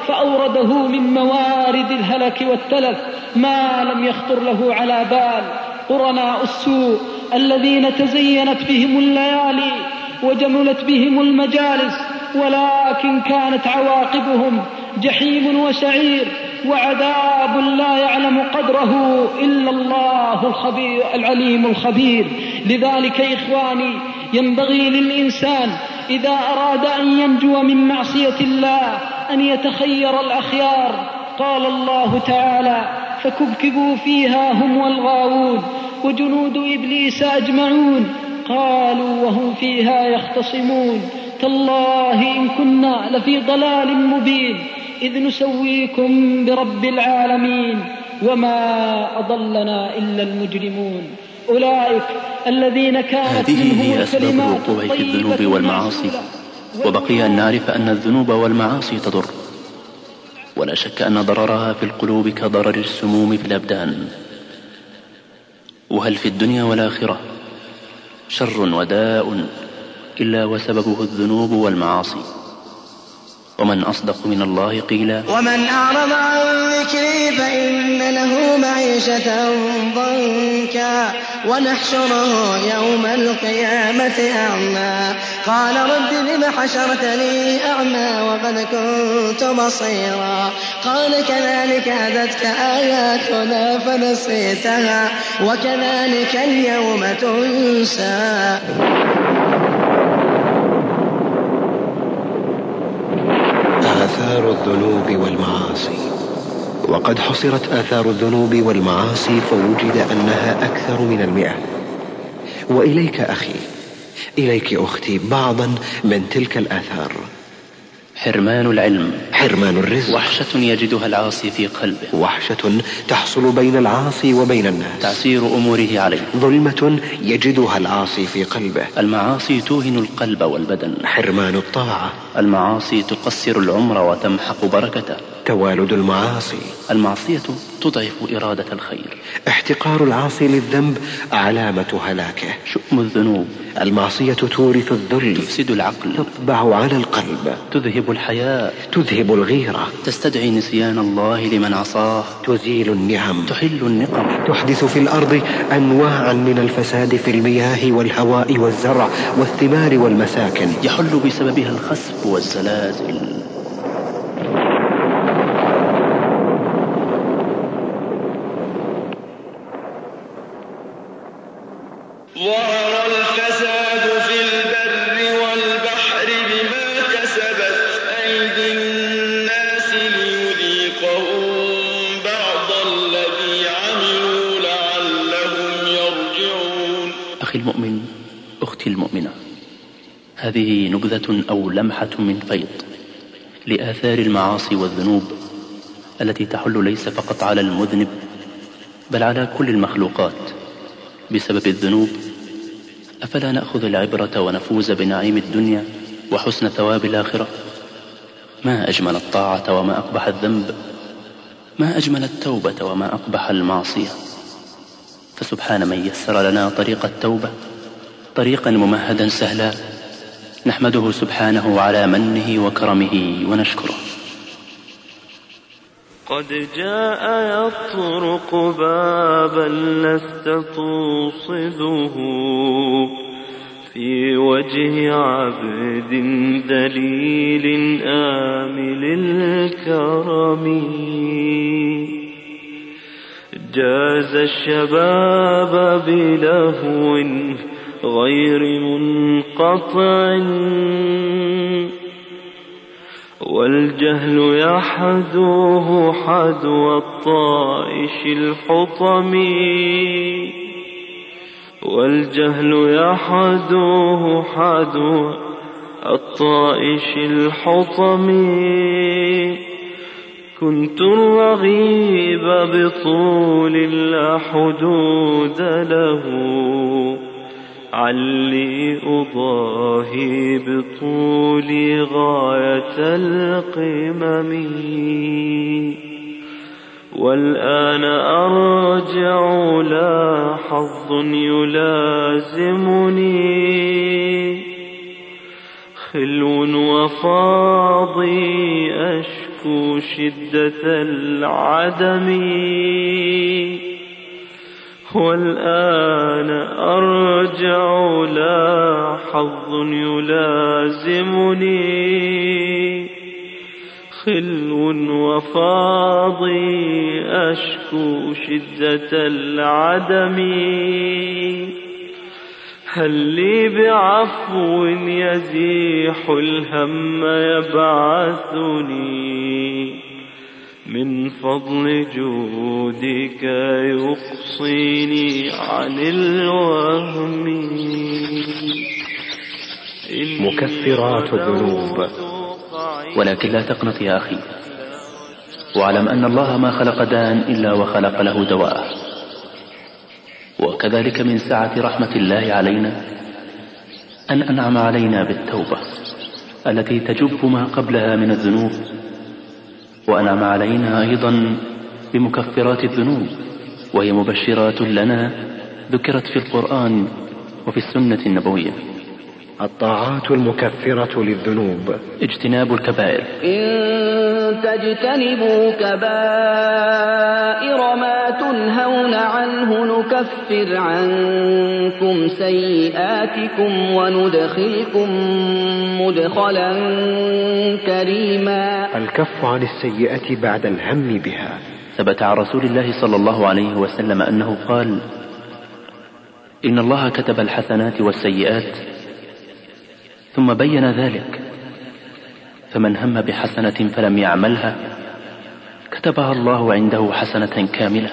فأورده من موارد الهلك والتلف ما لم يخطر له على بال. قرناء السوء الذين تزينت بهم الليالي وجملت بهم المجالس، ولكن كانت عواقبهم جحيم وسعير وعذاب لا يعلم قدره إلا الله العليم الخبير. لذلك إخواني ينبغي للإنسان إذا أراد أن ينجو من معصية الله أن يتخير الأخيار. قال الله تعالى: فكبكبوا فيها هم والغاوون وجنود إبليس أجمعون قالوا وهم فيها يختصمون تالله إن كنا لفي ضلال مبين إذ نسويكم برب العالمين وما أضلنا إلا المجرمون. أولئك الذين كانت هذه هي أسباب الوقوع في الذنوب والمعاصي. وبقي أن نعرف أن الذنوب والمعاصي تضر، ولا شك أن ضررها في القلوب كضرر السموم في الأبدان. وهل في الدنيا والآخرة شر وداء إلا وسببه الذنوب والمعاصي؟ ومن أصدق من الله قيلا. ومن أعرض عن ذكري فإن له معيشة ضنكا ونحشره يوم القيامة أعمى قال رب لم حشرتني أعمى وقد كنت بصيرا قال كذلك أتتك آياتنا فنسيتها وكذلك اليوم تنسى. آثار الذنوب والمعاصي. وقد حصرت آثار الذنوب والمعاصي فوجد أنها أكثر من 100. وإليك أخي، إليك أختي بعضا من تلك الآثار: حرمان العلم، حرمان الرزق، وحشة يجدها العاصي في قلبه، وحشة تحصل بين العاصي وبين الناس، تعسير أموره عليه، ظلمة يجدها العاصي في قلبه. المعاصي توهن القلب والبدن. حرمان الطاعة، المعاصي تقصر العمر وتمحق بركته. توالد المعاصي، المعصية تضعف إرادة الخير. احتقار العاصي للذنب علامة هلاكه. شؤم الذنوب، المعصية تورث الذل، تفسد العقل، تطبع على القلب، تذهب الحياء، تذهب الغيرة، تستدعي نسيان الله لمن عصاه، تزيل النعم، تحل النقم، تحدث في الأرض أنواعا من الفساد في المياه والهواء والزرع والثمار والمساكن، يحل بسببها الخسف والزلازل. ظهر الفساد في البر والبحر بما كسبت أيدي الناس ليذيقهم بعض الذي عملوا لعلهم يرجعون. أخي المؤمن، أختي المؤمنة، هذه نبذة أو لمحة من فيض لآثار المعاصي والذنوب التي تحل ليس فقط على المذنب بل على كل المخلوقات بسبب الذنوب. أفلا نأخذ العبرة ونفوز بنعيم الدنيا وحسن ثواب الآخرة؟ ما أجمل الطاعة وما أقبح الذنب، ما أجمل التوبة وما أقبح المعصية. فسبحان من يسر لنا طريق التوبة طريقا ممهدا سهلا، نحمده سبحانه على منه وكرمه ونشكره. قد جاء يطرق بابا لست توصده في وجه عبد دليل آمل الكرم. جاز الشباب بلهو غير منقطع والجهل يحدوه حدو الطائش الحطم. والجهل يحدوه حدو الطائش الحطم. كنت الرغيب بطول لا حدود له علي أضاهي بطولي غاية القمم. والآن أرجع لا حظ يلازمني خلو وفاضي أشكو أشكو شدة العدم والآن أرجع لا حظ يلازمني خلو وفاضي أشكو شدة العدم هل لي بعفو يزيح الهم يبعثني من فضل جودك يقصيني عن الوهم مكفرات الذنوب. ولكن لا تقنط يا أخي، واعلم أن الله ما خلق داء إلا وخلق له دواء، وكذلك من سعة رحمة الله علينا أن أنعم علينا بالتوبة التي تجب ما قبلها من الذنوب، وأنعم علينا أيضا بمكفرات الذنوب، وهي مبشرات لنا ذكرت في القرآن وفي السنة النبوية. الطاعات المكفرة للذنوب: اجتناب الكبائر. إن تجتنبوا كبائر ما تنهون عنه نكفر عنكم سيئاتكم وندخلكم مدخلا كريما. الكف عن السيئة بعد الهم بها. ثبت عن رسول الله صلى الله عليه وسلم أنه قال: إن الله كتب الحسنات والسيئات ثم بين ذلك، فمن هم بحسنة فلم يعملها كتبها الله عنده حسنة كاملة،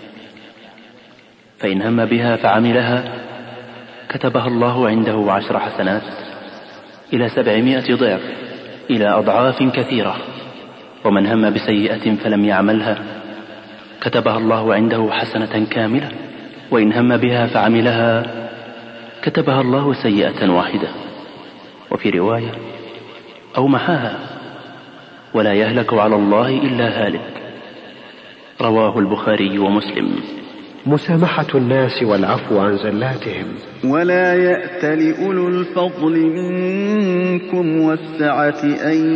فإن هم بها فعملها كتبها الله عنده 10 حسنات إلى 700 ضعف إلى أضعاف كثيرة. ومن هم بسيئة فلم يعملها كتبها الله عنده حسنة كاملة، وإن هم بها فعملها كتبها الله سيئة واحدة. وفي رواية: أو محاها، ولا يهلك على الله إلا هالك. رواه البخاري ومسلم. مسامحة الناس والعفو عن زلاتهم. ولا يأت لأولو الفضل منكم والسعة أن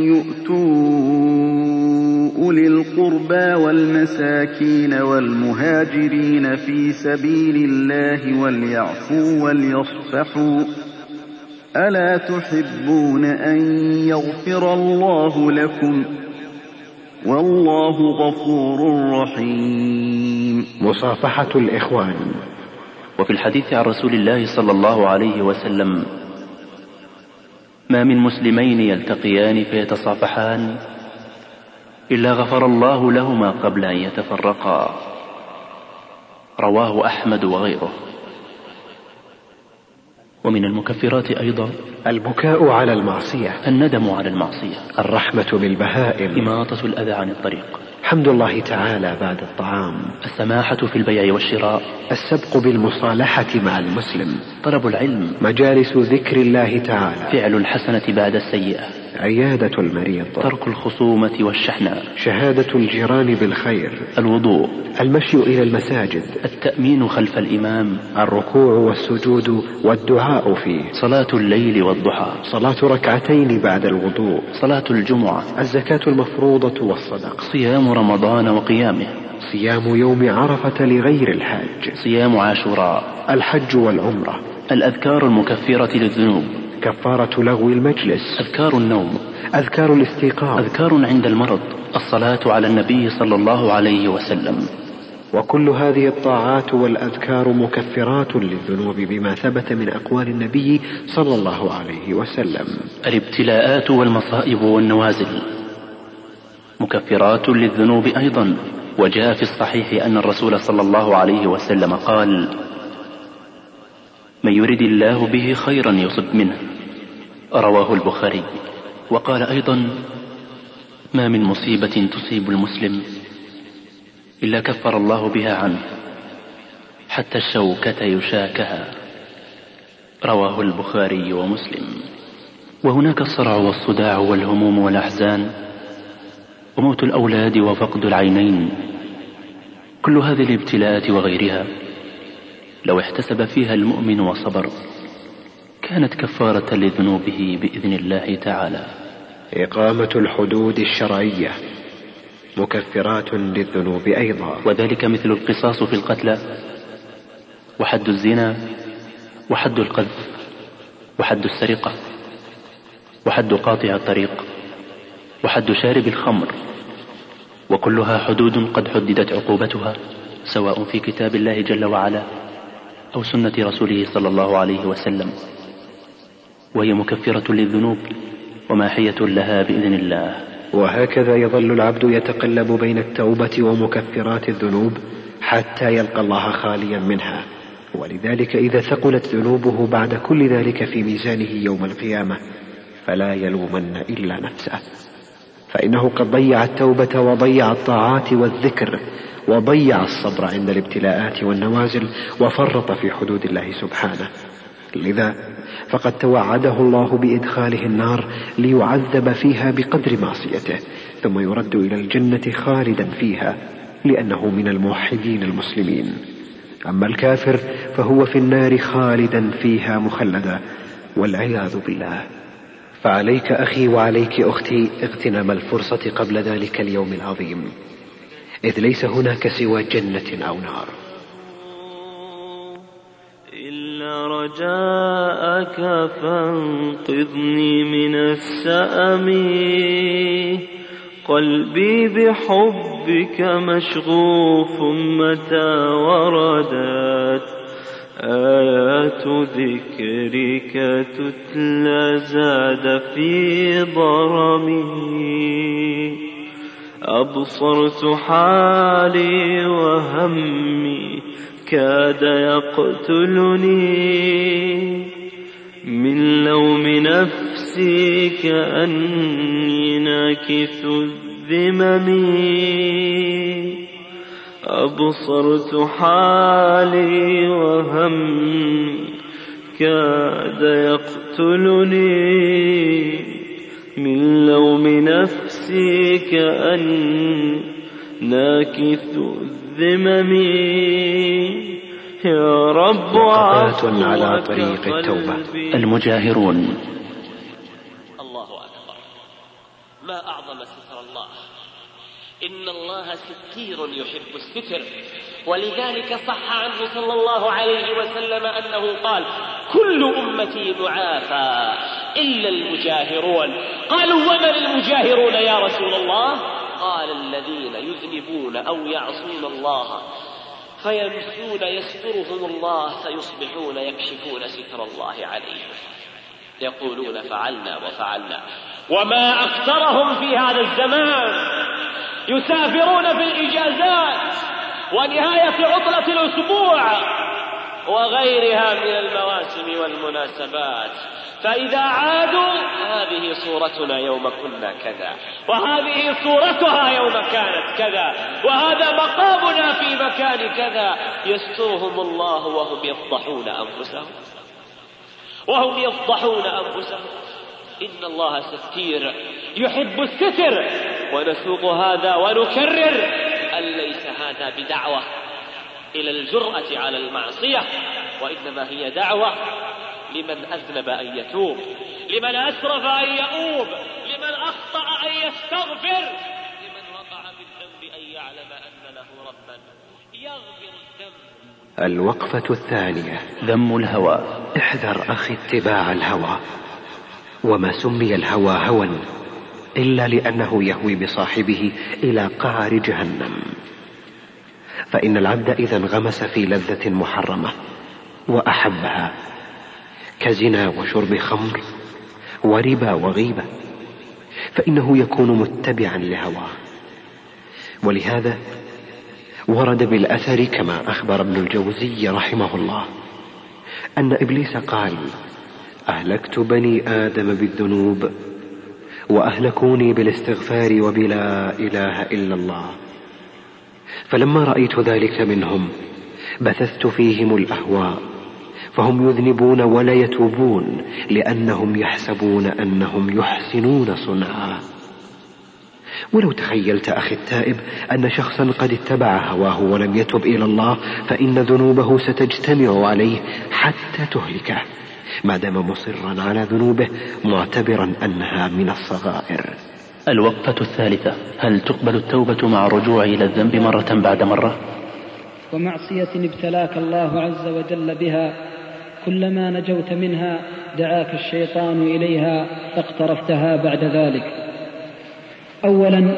يؤتوا أولي القربى والمساكين والمهاجرين في سبيل الله وليعفوا وليصفحوا ألا تحبون أن يغفر الله لكم والله غفور رحيم. مصافحة الإخوان. وفي الحديث عن رسول الله صلى الله عليه وسلم: ما من مسلمين يلتقيان فيتصافحان إلا غفر الله لهما قبل أن يتفرقا. رواه أحمد وغيره. ومن المكفرات أيضا البكاء على المعصية، الندم على المعصية، الرحمة بالبهائم، إماطة الأذى عن الطريق، حمد الله تعالى بعد الطعام، السماحة في البيع والشراء، السبق بالمصالحة مع المسلم، طلب العلم، مجالس ذكر الله تعالى، فعل الحسنة بعد السيئة، عيادة المريض، ترك الخصومة والشحناء، شهادة الجيران بالخير، الوضوء، المشي إلى المساجد، التأمين خلف الإمام، الركوع والسجود والدعاء فيه، صلاة الليل والضحى، صلاة ركعتين بعد الوضوء، صلاة الجمعة، الزكاة المفروضة والصدقة، صيام رمضان وقيامه، صيام يوم عرفة لغير الحاج، صيام عاشوراء، الحج والعمرة، الأذكار المكفرة للذنوب، كفارة لغو المجلس، أذكار النوم، أذكار الاستيقاظ، أذكار عند المرض، الصلاة على النبي صلى الله عليه وسلم. وكل هذه الطاعات والأذكار مكفرات للذنوب بما ثبت من أقوال النبي صلى الله عليه وسلم. الابتلاءات والمصائب والنوازل مكفرات للذنوب أيضا. وجاء في الصحيح أن الرسول صلى الله عليه وسلم قال: من يرد الله به خيرا يصب منه. رواه البخاري. وقال أيضا: ما من مصيبة تصيب المسلم إلا كفر الله بها عنه حتى الشوكة يشاكها. رواه البخاري ومسلم. وهناك الصرع والصداع والهموم والأحزان وموت الأولاد وفقد العينين. كل هذه الابتلاءات وغيرها لو احتسب فيها المؤمن وصبر كانت كفارة لذنوبه بإذن الله تعالى. إقامة الحدود الشرعية مكفرات للذنوب أيضا، وذلك مثل القصاص في القتلى، وحد الزنا، وحد القذف، وحد السرقة، وحد قاطع الطريق، وحد شارب الخمر، وكلها حدود قد حددت عقوبتها سواء في كتاب الله جل وعلا أو سنة رسوله صلى الله عليه وسلم، وهي مكفرة للذنوب وماحية لها بإذن الله. وهكذا يظل العبد يتقلب بين التوبة ومكفرات الذنوب حتى يلقى الله خاليا منها. ولذلك إذا ثقلت ذنوبه بعد كل ذلك في ميزانه يوم القيامة فلا يلومن إلا نفسه، فإنه قد ضيع التوبة وضيع الطاعات والذكر وضيع الصبر عند الابتلاءات والنوازل وفرط في حدود الله سبحانه. لذا فقد توعده الله بإدخاله النار ليعذب فيها بقدر معصيته، ثم يرد إلى الجنة خالدا فيها لأنه من الموحدين المسلمين. أما الكافر فهو في النار خالدا فيها مخلدا والعياذ بالله. فعليك أخي وعليك أختي اغتنام الفرصة قبل ذلك اليوم العظيم، إذ ليس هناك سوى جنة أو نار. إلا رجاءك فانقذني من السأم، قلبي بحبك مشغوف متى وردت آيات ذكرك تتلى زاد في ضرمي، أبصرت حالي وهمي كاد يقتلني، من لوم نفسي كأني ناكث الذمم، أبصرت حالي وهمي كاد يقتلني، من لوم نفسي كأني ناكث الذمم، يا رب وقفات على طريق التوبة. المجاهرون. الله أكبر، ما أعظم ستر الله، إن الله ستير يحب الستر، ولذلك صح عنه صلى الله عليه وسلم أنه قال: كل أمتي معافى إلا المجاهرون. قالوا: ومن المجاهرون يا رسول الله؟ قال: الذين يذنبون أو يعصون الله فيمسون يسترهم الله فيصبحون يكشفون ستر الله عليهم، يقولون فعلنا وفعلنا. وما أكثرهم في هذا الزمان يسافرون في الإجازات ونهاية عطلة الأسبوع وغيرها من المواسم والمناسبات، فإذا عادوا: هذه صورتنا يوم كنا كذا، وهذه صورتها يوم كانت كذا، وهذا مقامنا في مكان كذا. يسترهم الله وهم يفضحون أنفسهم. إن الله ستير يحب الستر، ونسوق هذا ونكرر أن ليس هذا بدعوة إلى الجرأة على المعصية، وإنما هي دعوة لمن أذنب أن يتوب، لمن أسرف أن يؤوب، لمن أخطأ أن يستغفر، لمن وقع بالذنب أن يعلم أن له ربا يغفر الذنب. الوقفة الثانية: ذم الهوى. احذر أخي اتباع الهوى، وما سمي الهوى هوى إلا لأنه يهوي بصاحبه إلى قعر جهنم. فإن العبد إذا انغمس في لذة محرمة وأحبها كزنا وشرب خمر وربا وغيبة فإنه يكون متبعا لهواه. ولهذا ورد بالأثر كما أخبر ابن الجوزي رحمه الله أن إبليس قال: أهلكت بني آدم بالذنوب وأهلكوني بالاستغفار وبلا إله إلا الله، فلما رأيت ذلك منهم بثثت فيهم الأهواء، فهم يذنبون ولا يتوبون لأنهم يحسبون أنهم يحسنون صنعا. ولو تخيلت أخي التائب أن شخصا قد اتبع هواه ولم يتب إلى الله، فإن ذنوبه ستجتمع عليه حتى تهلكه، ما دام مصرا على ذنوبه معتبرا أنها من الصغائر. الوقفة الثالثة: هل تقبل التوبة مع الرجوع إلى الذنب مرة بعد مرة؟ ومعصية ابتلاك الله عز وجل بها كلما نجوت منها دعاك الشيطان إليها فاقترفتها بعد ذلك. أولا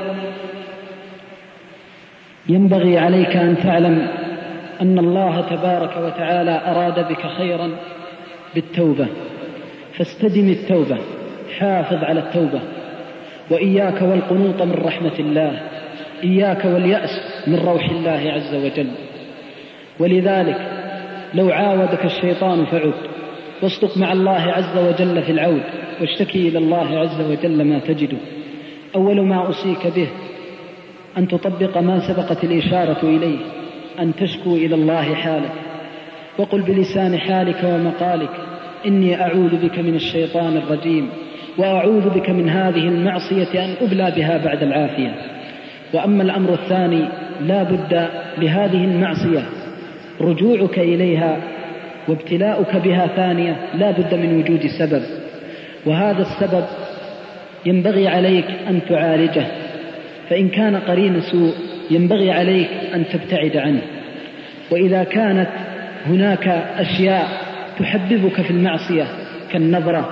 ينبغي عليك أن تعلم أن الله تبارك وتعالى أراد بك خيرا بالتوبة، فاستدم التوبة، حافظ على التوبة، وإياك والقنوط من رحمة الله، إياك واليأس من روح الله عز وجل. ولذلك لو عاودك الشيطان فعد، واصدق مع الله عز وجل في العود، واشتكي إلى الله عز وجل ما تجده. أول ما أوصيك به أن تطبق ما سبقت الإشارة إليه، أن تشكو إلى الله حالك، وقل بلسان حالك ومقالك: إني أعوذ بك من الشيطان الرجيم، وأعوذ بك من هذه المعصية أن أبلى بها بعد العافية. وأما الأمر الثاني، لا بد لهذه المعصية رجوعك إليها وابتلاؤك بها ثانية، لا بد من وجود سبب، وهذا السبب ينبغي عليك أن تعالجه. فإن كان قرين سوء ينبغي عليك أن تبتعد عنه، وإذا كانت هناك أشياء تحببك في المعصية كالنظرة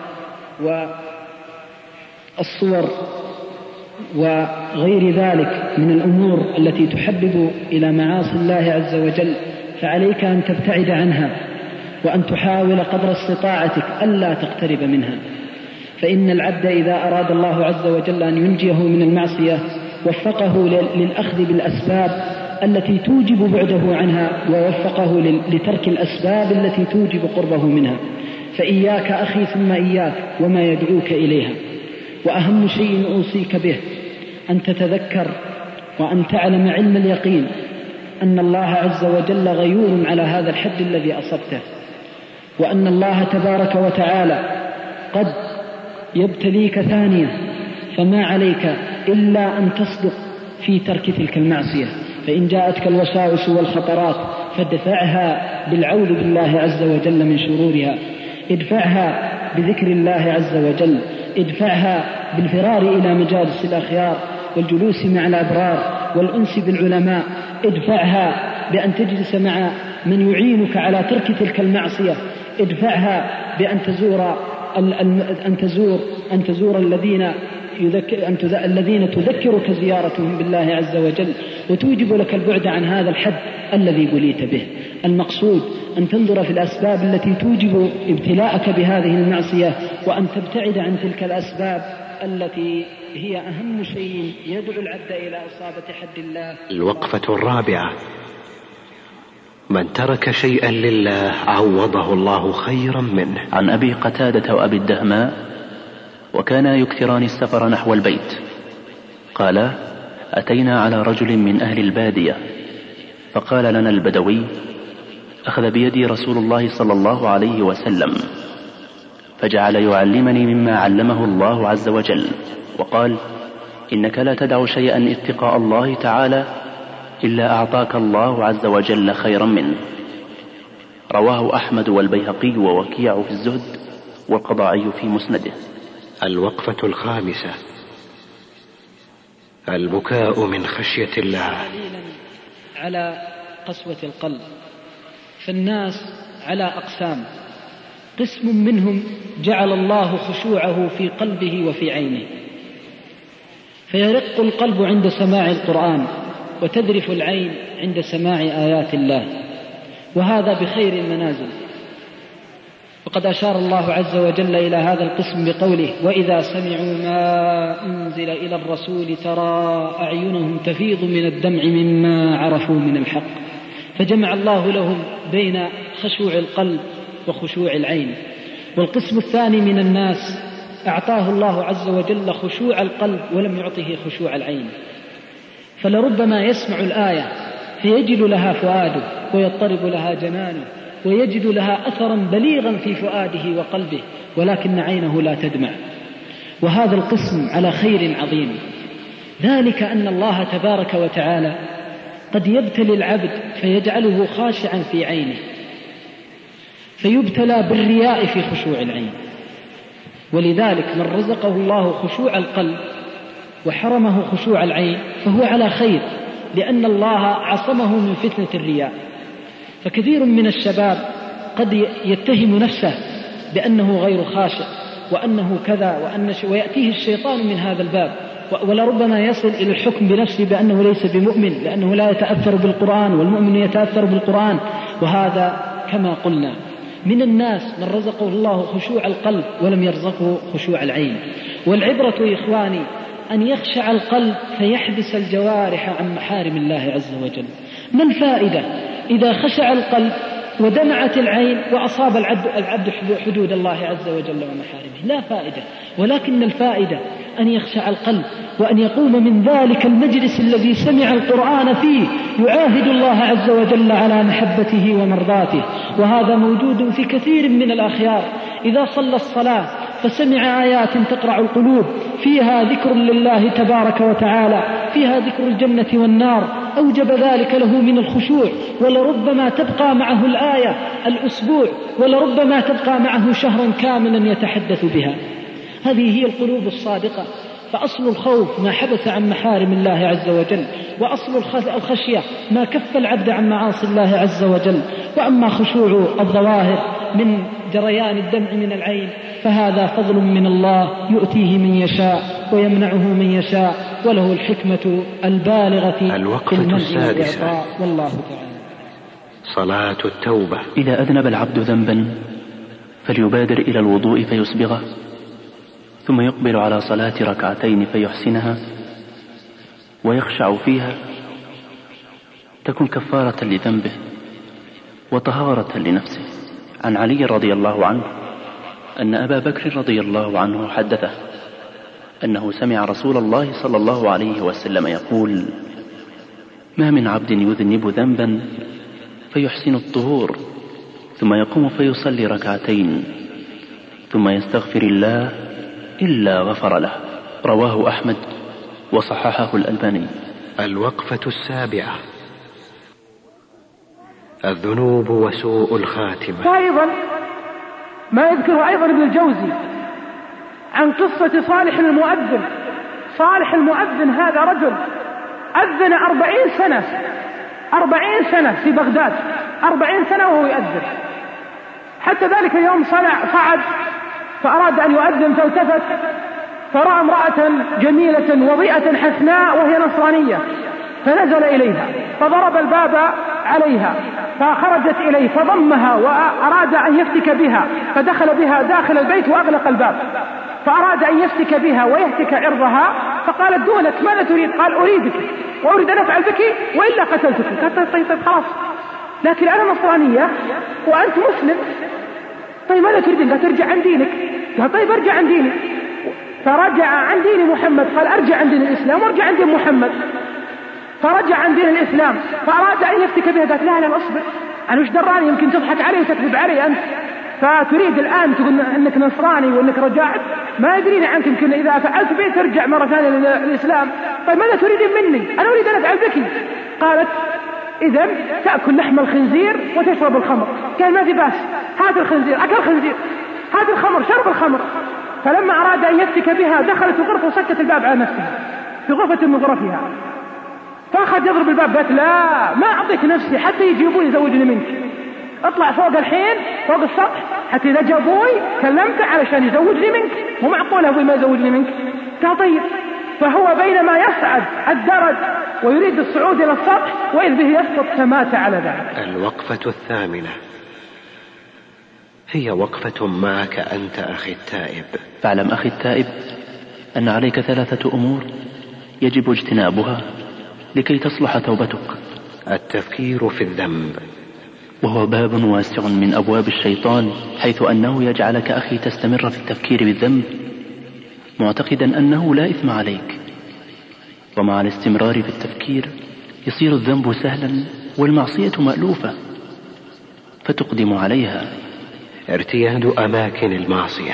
والصور وغير ذلك من الأمور التي تحبب إلى معاصي الله عز وجل، فعليك أن تبتعد عنها، وأن تحاول قدر استطاعتك ألا تقترب منها. فإن العبد إذا أراد الله عز وجل أن ينجيه من المعصية وفقه للأخذ بالأسباب التي توجب بعده عنها، ووفقه لترك الأسباب التي توجب قربه منها. فإياك أخي ثم إياك وما يدعوك إليها. وأهم شيء أوصيك به أن تتذكر وأن تعلم علم اليقين أن الله عز وجل غيور على هذا الحد الذي أصبته، وأن الله تبارك وتعالى قد يبتليك ثانية، فما عليك إلا أن تصدق في ترك تلك المعصية. فإن جاءتك الوساوس والخطرات فادفعها بالعوذ بالله عز وجل من شرورها، ادفعها بذكر الله عز وجل، ادفعها بالفرار إلى مجالس الأخيار والجلوس مع الأبرار والأنس بالعلماء، ادفعها بأن تجلس مع من يعينك على ترك تلك المعصية، ادفعها بأن تزور الذين تذكرك زيارتهم بالله عز وجل وتوجب لك البعد عن هذا الحد الذي بليت به. المقصود أن تنظر في الأسباب التي توجب ابتلاءك بهذه المعصية، وأن تبتعد عن تلك الأسباب التي هي أهم شيء يدعو العبد إلى إصابة حد الله. الوقفة الرابعة: من ترك شيئا لله عوضه الله خيرا منه. عن أبي قتادة وأبي الدهماء: وكانا يكثران السفر نحو البيت. قال: أتينا على رجل من أهل البادية، فقال لنا البدوي: أخذ بيدي رسول الله صلى الله عليه وسلم، فجعل يعلمني مما علمه الله عز وجل، وقال: إنك لا تدع شيئا اتقاء الله تعالى إلا أعطاك الله عز وجل خيرا منه. رواه أحمد والبيهقي ووكيع في الزهد والقضاعي في مسنده. الوقفة الخامسة: البكاء من خشية الله. على قسوة القلب، فالناس على أقسام: قسم منهم جعل الله خشوعه في قلبه وفي عينه، فيرق القلب عند سماع القرآن، وتذرف العين عند سماع آيات الله، وهذا بخير المنازل. وقد أشار الله عز وجل إلى هذا القسم بقوله: وإذا سمعوا ما أنزل إلى الرسول ترى أعينهم تفيض من الدمع مما عرفوا من الحق. فجمع الله لهم بين خشوع القلب وخشوع العين. والقسم الثاني من الناس أعطاه الله عز وجل خشوع القلب ولم يعطه خشوع العين، فلربما يسمع الآية فيجد لها فؤاده ويضطرب لها جنانه ويجد لها أثرا بليغا في فؤاده وقلبه، ولكن عينه لا تدمع. وهذا القسم على خير عظيم، ذلك أن الله تبارك وتعالى قد يبتلي العبد فيجعله خاشعا في عينه، فيبتلى بالرياء في خشوع العين. ولذلك من رزقه الله خشوع القلب وحرمه خشوع العين فهو على خير، لأن الله عصمه من فتنة الرياء. فكثير من الشباب قد يتهم نفسه بأنه غير خاشع وأنه كذا ويأتيه الشيطان من هذا الباب، ولربما يصل إلى الحكم بنفسه بأنه ليس بمؤمن لأنه لا يتأثر بالقرآن، والمؤمن يتأثر بالقرآن. وهذا كما قلنا من الناس من رزقه الله خشوع القلب ولم يرزقه خشوع العين. والعبرة يا إخواني أن يخشع القلب فيحبس الجوارح عن محارم الله عز وجل. ما الفائدة إذا خشع القلب ودمعت العين وأصاب العبد حدود الله عز وجل ومحارمه؟ لا فائدة. ولكن الفائدة أن يخشع القلب وأن يقوم من ذلك المجلس الذي سمع القرآن فيه يعاهد الله عز وجل على محبته ومرضاته. وهذا موجود في كثير من الأخيار. إذا صلى الصلاة فسمع آيات تقرع القلوب فيها ذكر لله تبارك وتعالى، فيها ذكر الجنة والنار، أوجب ذلك له من الخشوع. ولربما تبقى معه الآية الأسبوع، ولربما تبقى معه شهرا كاملا يتحدث بها. هذه هي القلوب الصادقة. فأصل الخوف ما حبس عن محارم الله عز وجل، وأصل الخشية ما كف العبد عن معاصي الله عز وجل. وأما خشوع الظواهر من جريان الدمع من العين فهذا فضل من الله يؤتيه من يشاء ويمنعه من يشاء، وله الحكمة البالغة. الوقفة السادسة والله تعالى. صلاة التوبة. إذا أذنب العبد ذنبا فليبادر إلى الوضوء فيسبغه، ثم يقبل على صلاة ركعتين فيحسنها ويخشع فيها، تكون كفارة لذنبه وطهارة لنفسه. عن علي رضي الله عنه أن أبا بكر رضي الله عنه حدثه أنه سمع رسول الله صلى الله عليه وسلم يقول: ما من عبد يذنب ذنبا فيحسن الطهور ثم يقوم فيصلي ركعتين ثم يستغفر الله إلا غفر له. رواه أحمد وصححه الألباني. الوقفة السابعة. الذنوب وسوء الخاتمة. وأيضا ما يذكر أيضا ابن الجوزي عن قصة صالح المؤذن. صالح المؤذن هذا رجل أذن 40 سنة في بغداد، 40 سنة وهو يؤذن. حتى ذلك اليوم صعد فأراد أن يؤذن فالتفت فرأى امرأة جميلة وضيئة حسناء وهي نصرانية، فنزل إليها فضرب الباب عليها فخرجت إليه فضمها وأراد أن يفتك بها، فدخل بها داخل البيت وأغلق الباب، فأراد أن يفتك بها ويهتك عرضها، فقالت: دونك ماذا تريد؟ قال: أريدك وأريد أن أفعل بك وإلا قتلتك. قالت: طيب خلاص، لكن أنا نصرانية وأنت مسلم، طيب ماذا تريدين؟ قالت: ارجع عن دينك. قال: طيب ارجع عن ديني. فرجع عن دين محمد، قال: ارجع عن دين الإسلام وارجع عن دين محمد. فرجع عن دين الإسلام فأراد أن يفتك بها. قالت: لا أصبر، أنا وش دراني، يمكن تضحك علي وتكذب علي أنت، فتريد الآن تقول أنك نصراني وأنك رجعت، ما يدريني عنك، يمكن إذا فعلت بي ترجع مرة ثانية للإسلام. طيب ماذا تريدين مني؟ أنا أريد أن أفعل بك. قالت: إذن تأكل لحم الخنزير وتشرب الخمر. قال: ما في بأس، هات الخنزير، أكل الخنزير، هات الخمر، شرب الخمر. فلما أراد أن يفتك بها دخلت الغرفة وسكت الباب على نفسها في غرفة من غرفها، فأخذ يضرب الباب. قالت: لا، ما أعطيك نفسي حتى يجيبوني يزوجني منك، اطلع فوق الحين فوق السطح حتى إذا جابوي كلمته علشان يزوجني منك، مو معقول أبوي ما يزوجني منك. قال: طيب. فهو بينما يصعد الدرج ويريد الصعود إلى السطح وإذ به يسقط فمات على ذلك. الوقفة الثامنة هي وقفة معك أنت أخي التائب. فاعلم أخي التائب أن عليك 3 أمور يجب اجتنابها لكي تصلح توبتك. التفكير في الذنب، وهو باب واسع من أبواب الشيطان، حيث أنه يجعلك أخي تستمر في التفكير بالذنب معتقدا أنه لا إثم عليك، ومع الاستمرار في التفكير يصير الذنب سهلا والمعصية مألوفة فتقدم عليها. ارتياد أماكن المعصية،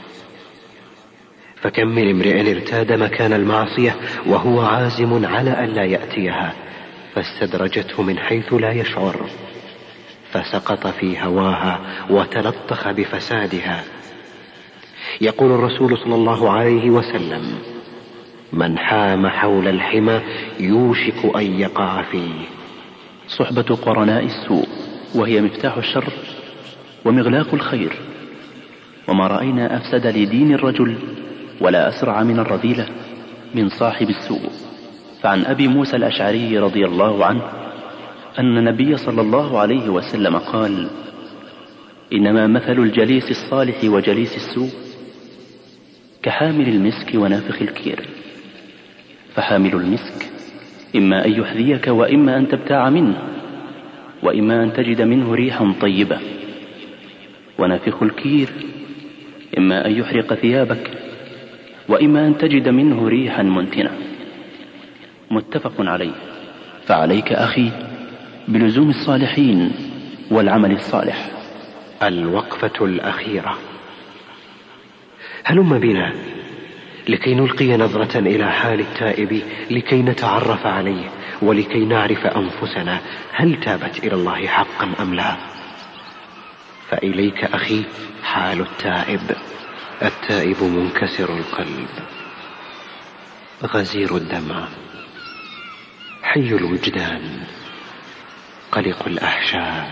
فكم من امرئ ارتاد مكان المعصية وهو عازم على أن لا يأتيها، فاستدرجته من حيث لا يشعر، فسقط في هواها وتلطخ بفسادها. يقول الرسول صلى الله عليه وسلم: من حام حول الحمى يوشك أن يقع فيه. صحبة قرناء السوء وهي مفتاح الشر ومغلاق الخير، وما رأينا أفسد لدين الرجل ولا أسرع من الرذيلة من صاحب السوء. فعن أبي موسى الأشعري رضي الله عنه أن النبي صلى الله عليه وسلم قال: إنما مثل الجليس الصالح وجليس السوء كحامل المسك ونافخ الكير. فحامل المسك إما أن يحذيك وإما أن تبتاع منه، وإما أن تجد منه ريحا طيبة. ونافخ الكير إما أن يحرق ثيابك وإما أن تجد منه ريحا منتنة. متفق عليه. فعليك أخي بلزوم الصالحين والعمل الصالح. الوقفة الأخيرة. هلم بنا لكي نلقي نظرة إلى حال التائب، لكي نتعرف عليه ولكي نعرف أنفسنا هل تابت إلى الله حقا أم لا. فإليك أخي حال التائب. التائب منكسر القلب، غزير الدمع، حي الوجدان، قلق الأحشاء.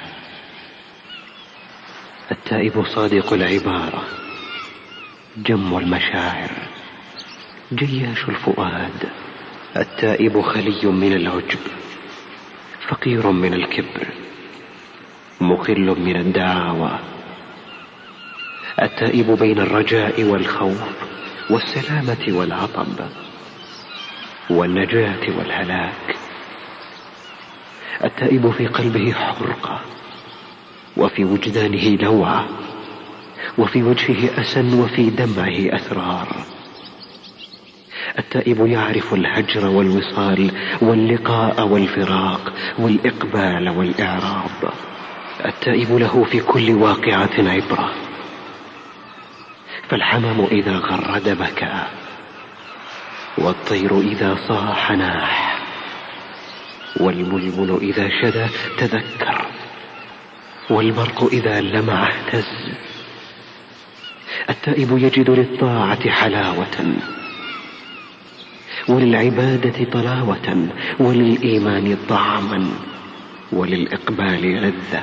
التائب صادق العبارة، جم المشاعر، جياش الفؤاد. التائب خلي من العجب، فقير من الكبر، مخل من الدعاوى. التائب بين الرجاء والخوف والسلامة والعطب والنجاة والهلاك. التائب في قلبه حرقة، وفي وجدانه لوعة، وفي وجهه أسى، وفي دمعه أسرار. التائب يعرف الهجر والوصال واللقاء والفراق والإقبال والإعراض. التائب له في كل واقعة عبرة. فالحمام إذا غرد بكى، والطير إذا صاح ناح، والبلبل إذا شدى تذكر، والبرق إذا لمع اهتز. التائب يجد للطاعة حلاوة، وللعبادة طلاوة، وللإيمان طعما، وللإقبال لذة.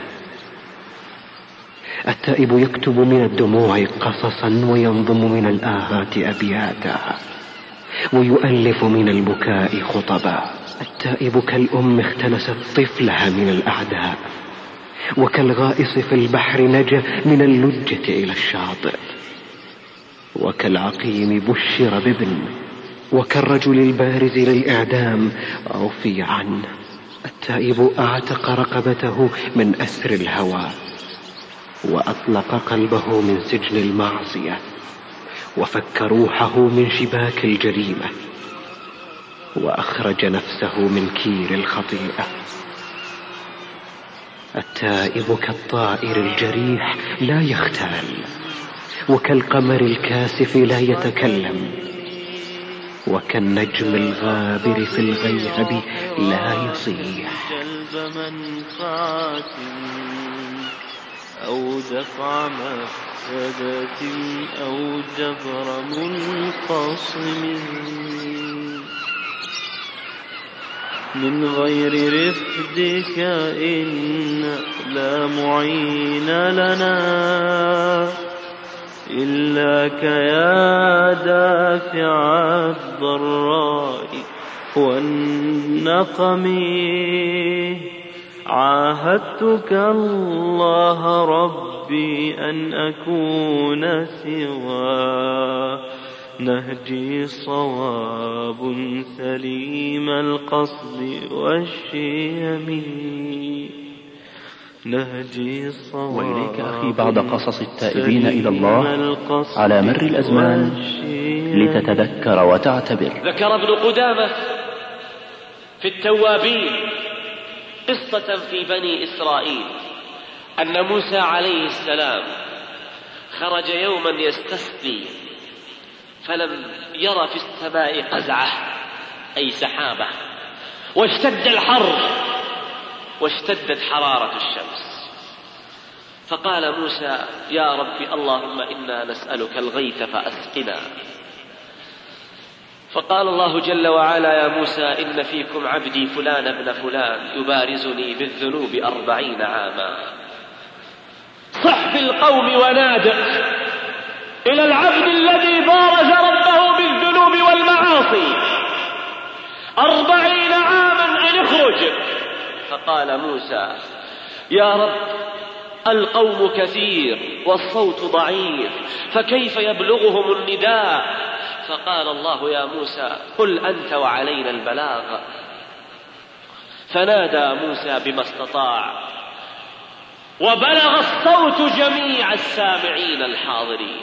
التائب يكتب من الدموع قصصا، وينظم من الآهات أبياتا، ويؤلف من البكاء خطبا. التائب كالأم اختنست طفلها من الأعداء، وكالغائص في البحر نجا من اللجة إلى الشاطئ، وكالعقيم بشر بابن، وكالرجل البارز للإعدام عفي عنه. التائب أعتق رقبته من أسر الهوى، وأطلق قلبه من سجن المعصية، وفك روحه من شباك الجريمة، وأخرج نفسه من كير الخطيئة. التائب كالطائر الجريح لا يختال، وكالقمر الكاسف لا يتكلم، وكالنجم الغابر في الغيهب لا يصيح. جلب منفعة أو دفع مفسدة أو جبر منقصم، من غير رفدك إن لا معين لنا إلاك يا دافع الضراء والنقم. عاهدتك الله ربي أن أكون سوى نهجي صواب سليم القصد والشيم. نهجي صواب. وإليك أخي بعد قصص التائبين إلى الله على مر الأزمان لتتذكر وتعتبر. ذكر ابن قدامة في التوابين قصة في بني إسرائيل أن موسى عليه السلام خرج يوما يستسقي، فلم ير في السماء قزعة أي سحابة، واشتد الحر واشتدت حرارة الشمس، فقال موسى: يا رب اللهم إنا نسألك الغيث فأسقنا. فقال الله جل وعلا: يا موسى إن فيكم عبدي فلان ابن فلان يبارزني بالذنوب 40 عاما. صح في القوم ونادق إلى العبد الذي بارز ربه بالذنوب والمعاصي 40 عاما أن اخرج. فقال موسى: يا رب القوم كثير والصوت ضعيف فكيف يبلغهم النداء؟ فقال الله: يا موسى قل أنت وعلينا البلاغ. فنادى موسى بما استطاع وبلغ الصوت جميع السامعين الحاضرين.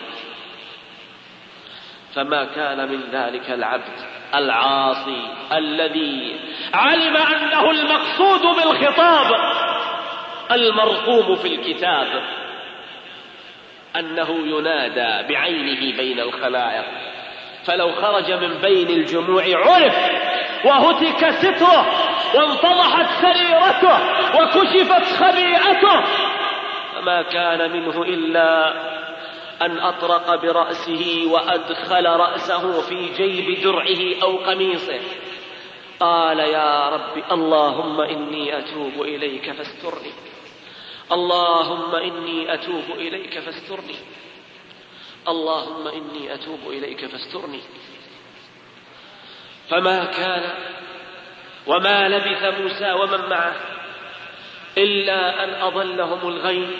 فما كان من ذلك العبد العاصي الذي علم أنه المقصود بالخطاب المرقوم في الكتاب أنه ينادى بعينه بين الخلائق، فلو خرج من بين الجموع عرف وهتك ستره وانفضحت سريرته وكشفت خبيئته. فما كان منه إلا أن أطرق برأسه وأدخل رأسه في جيب درعه أو قميصه، قال: يا رب اللهم إني أتوب إليك فاسترني، اللهم إني أتوب إليك فاسترني، اللهم إني أتوب إليك فاسترني. فما كان وما لبث موسى ومن معه إلا أن أضلهم الغيم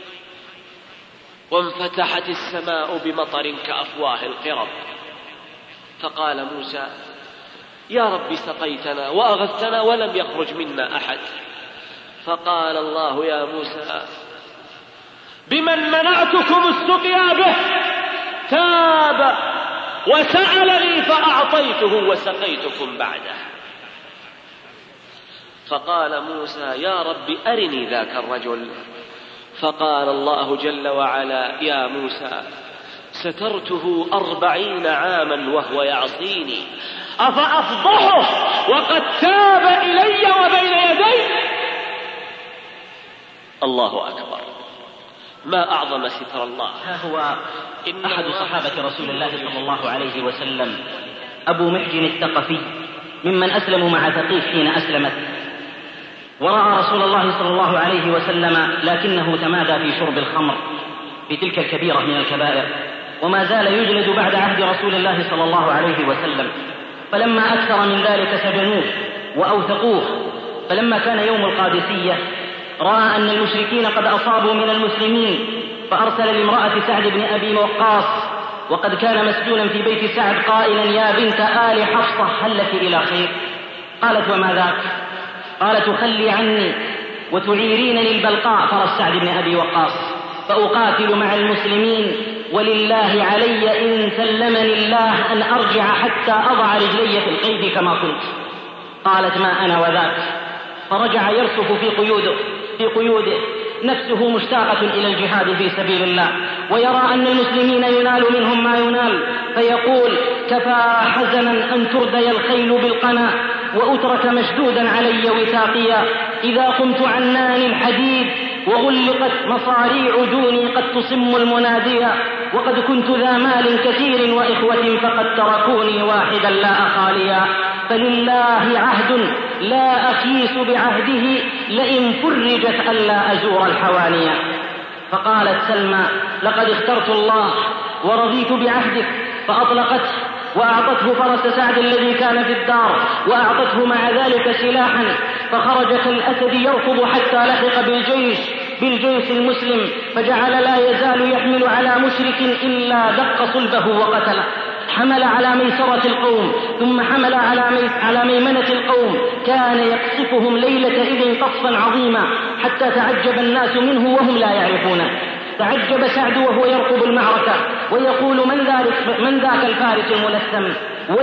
وانفتحت السماء بمطر كأفواه القرب. فقال موسى: يا رب سقيتنا وأغثتنا ولم يخرج منا أحد. فقال الله: يا موسى بمن منعتكم السقيا به تاب وسألني فأعطيته وسقيتكم بعده. فقال موسى: يا رب أرني ذاك الرجل. فقال الله جل وعلا: يا موسى سترته 40 عاما وهو يعصيني، أفأفضحه وقد تاب إلي وبين يدي؟ الله أكبر، ما أعظم ستر الله. ها هو أحد صحابة رسول الله صلى الله عليه وسلم أبو محجن الثقفي ممن أسلموا مع ثقيف حين أسلمت، ورأى رسول الله صلى الله عليه وسلم لكنه تمادى في شرب الخمر في تلك الكبيرة من الكبائر، وما زال يجلد بعد عهد رسول الله صلى الله عليه وسلم. فلما أكثر من ذلك سجنوه وأوثقوه. فلما كان يوم القادسية رأى أن المشركين قد أصابوا من المسلمين، فأرسل لامرأة سعد بن أبي وقاص وقد كان مسجونا في بيت سعد قائلا: يا بنت آل حفصة هل لك إلى خير؟ قالت: وما ذاك؟ قال: تخلي عني وتعيرينني البلقاء فرس سعد بن أبي وقاص فأقاتل مع المسلمين، ولله علي إن سلمني الله أن أرجع حتى أضع رجلي في القيد كما كنت. قالت: ما أنا وذاك. فرجع يرسف في قيوده نفسه مشتاقة إلى الجهاد في سبيل الله، ويرى أن المسلمين ينال منهم ما ينال، فيقول: كفى حزنا أن تردي الخيل بالقنا وأترك مشدودا علي وثاقيا، إذا قمت عنان الحديد وغلقت مصاريع دوني قد تصم المناديا، وقد كنت ذا مال كثير وإخوة فقد تركوني واحدا لا أخاليا، فلله عهد لا أخيس بعهده لئن فرجت ألا أزور الحوانيا. فقالت سلمى: لقد اخترت الله ورضيت بعهدك. فأطلقته وأعطته فرس سعد الذي كان في الدار، وأعطته مع ذلك سلاحا، فخرج كالأسد يركض حتى لحق بالجيش المسلم، فجعل لا يزال يحمل على مشرك إلا دق صلبه وقتله. حمل على ميسرة القوم ثم حمل على ميمنة القوم، كان يقصفهم ليلة إذن قصفا عظيما حتى تعجب الناس منه وهم لا يعرفونه. تعجب سعد وهو يرقب المعركة ويقول: من ذاك الفارس الملثم؟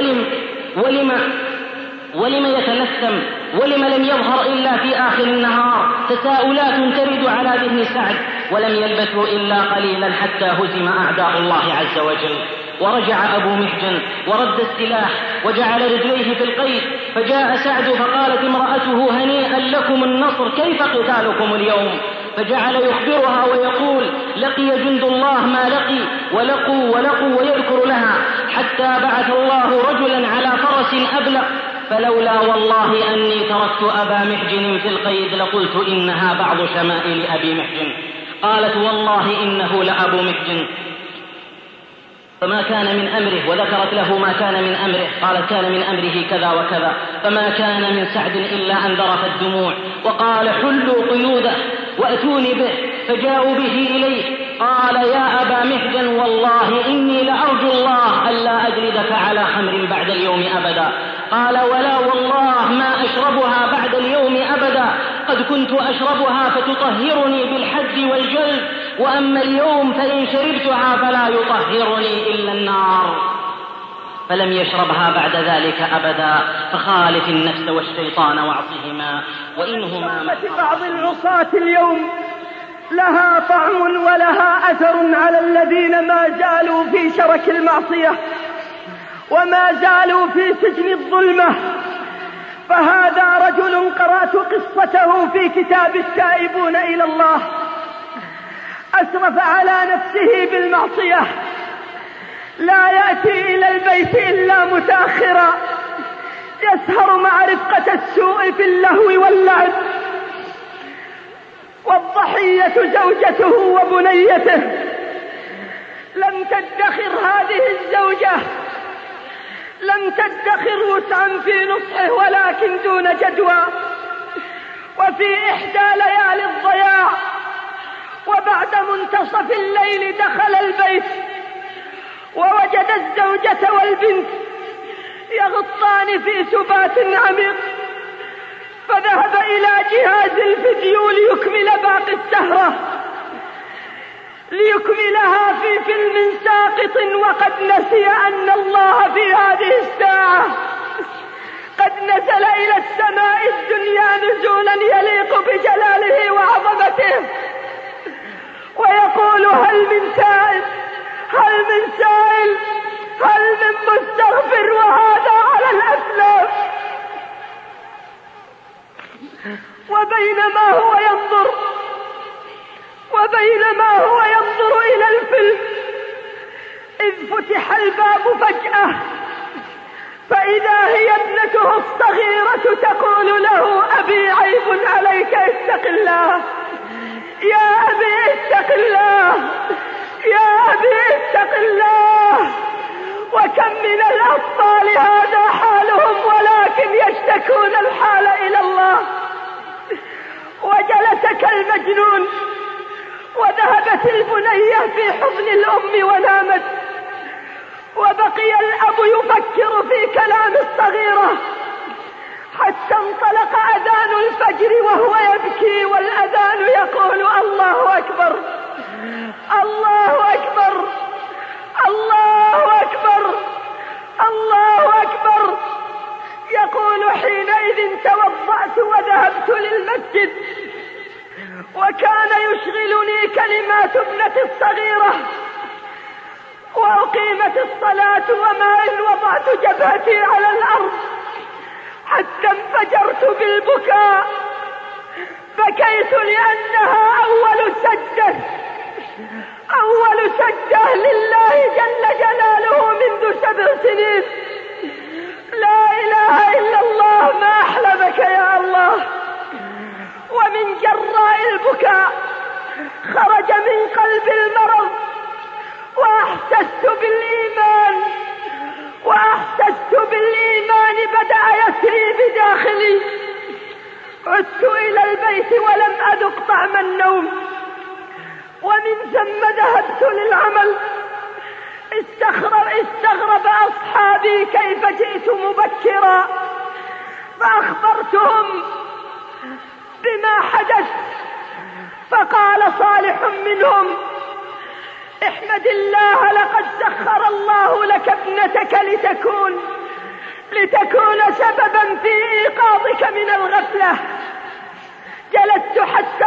ولم يتلثم؟ ولم لم يظهر إلا في آخر النهار؟ تساؤلات ترد على ذهن سعد، ولم يلبثوا إلا قليلا حتى هزم أعداء الله عز وجل. ورجع أبو محجن ورد السلاح وجعل رجليه في القيد، فجاء سعد فقالت امرأته: هنيئا لكم النصر، كيف قتالكم اليوم؟ فجعل يخبرها ويقول: لقي جند الله ما لقي، ولقوا ويذكر لها، حتى بعث الله رجلا على فرس أبلق، فلولا والله أني تركت أبا محجن في القيد لقلت إنها بعض شمائل أبي محجن. قالت: والله إنه لأبو محجن، فما كان من أمره، وذكرت له ما كان من أمره. قالت: كان من أمره كذا وكذا، فما كان من سعد إلا أن ذرفت الدموع، وقال: حلوا قيوده وأتوني به، فجاءوا به إليه. قال: يا أبا محجن، والله إني لأرجو الله ألا أجلدك على خمر بعد اليوم أبدا. قال: ولا والله ما أشربها بعد اليوم أبدا، قد كنت أشربها فتطهرني بالحد والجلد، وأما اليوم فإن شربتها فلا يطهرني إلا النار. فلم يشربها بعد ذلك أبدا. فخالف النفس والشيطان واعصهما، وإنهما بعض العصاة اليوم لها طعم ولها أثر على الذين ما زالوا في شرك المعصية وما زالوا في سجن الظلمة. فهذا رجل قرأت قصته في كتاب التائبون إلى الله، أسرف على نفسه بالمعصية، لا يأتي إلى البيت إلا متأخرا، يسهر مع رفقة السوء في اللهو واللعب، والضحية زوجته وبنيته. لم تدخر هذه الزوجة، لم تدخر وسعا في نصحه، ولكن دون جدوى. وفي إحدى ليالي الضياع وبعد منتصف الليل دخل البيت ووجد الزوجة والبنت يغطان في سبات عميق، فذهب إلى جهاز الفيديو ليكمل باقي السهرة، ليكملها في فيلم ساقط، وقد نسي أن الله في هذه الساعة قد نزل إلى السماء الدنيا نزولا يليق بجلاله وعظمته، ويقول: هل من تائب، هل من سائل، هل من مستغفر، وهذا على الأسلاف. وبينما هو ينظر إلى الفيلم إذ فتح الباب فجأة، فإذا هي ابنته الصغيرة تقول له: أبي عيب عليك، اتق الله يا أبي، اتق الله يا أبي، اتق الله. وكم من الأطفال هذا حالهم، ولكن يشتكون الحال إلى الله. وجلس كالمجنون، وذهبت البنية في حضن الأم ونامت، وبقي الأب يفكر في كلام الصغيرة، حتى انطلق أذان الفجر وهو يبكي، والأذان يقول: الله أكبر، الله أكبر، الله أكبر، الله أكبر. يقول: حينئذ توضأت وذهبت للمسجد، وكان يشغلني كلمات ابنتي الصغيرة، وأقيمت الصلاة، وما إن وضعت جبهتي على الأرض حتى انفجرت بالبكاء. بكيت لأنها أول سجدة لله جل جلاله منذ 7 سنين. لا إله إلا الله، ما أحلمك يا الله. ومن جراء البكاء خرج من قلب المرض، وأحسست بالإيمان بدأ يسري بداخلي. عدت إلى البيت ولم أذق طعم النوم، ومن ثم ذهبت للعمل. استغرب أصحابي كيف جئت مبكرا، فأخبرتهم بما حدث. فقال صالح منهم: احمد الله، لقد سخر الله لك ابنتك لتكون سببا في إيقاظك من الغفلة. جلست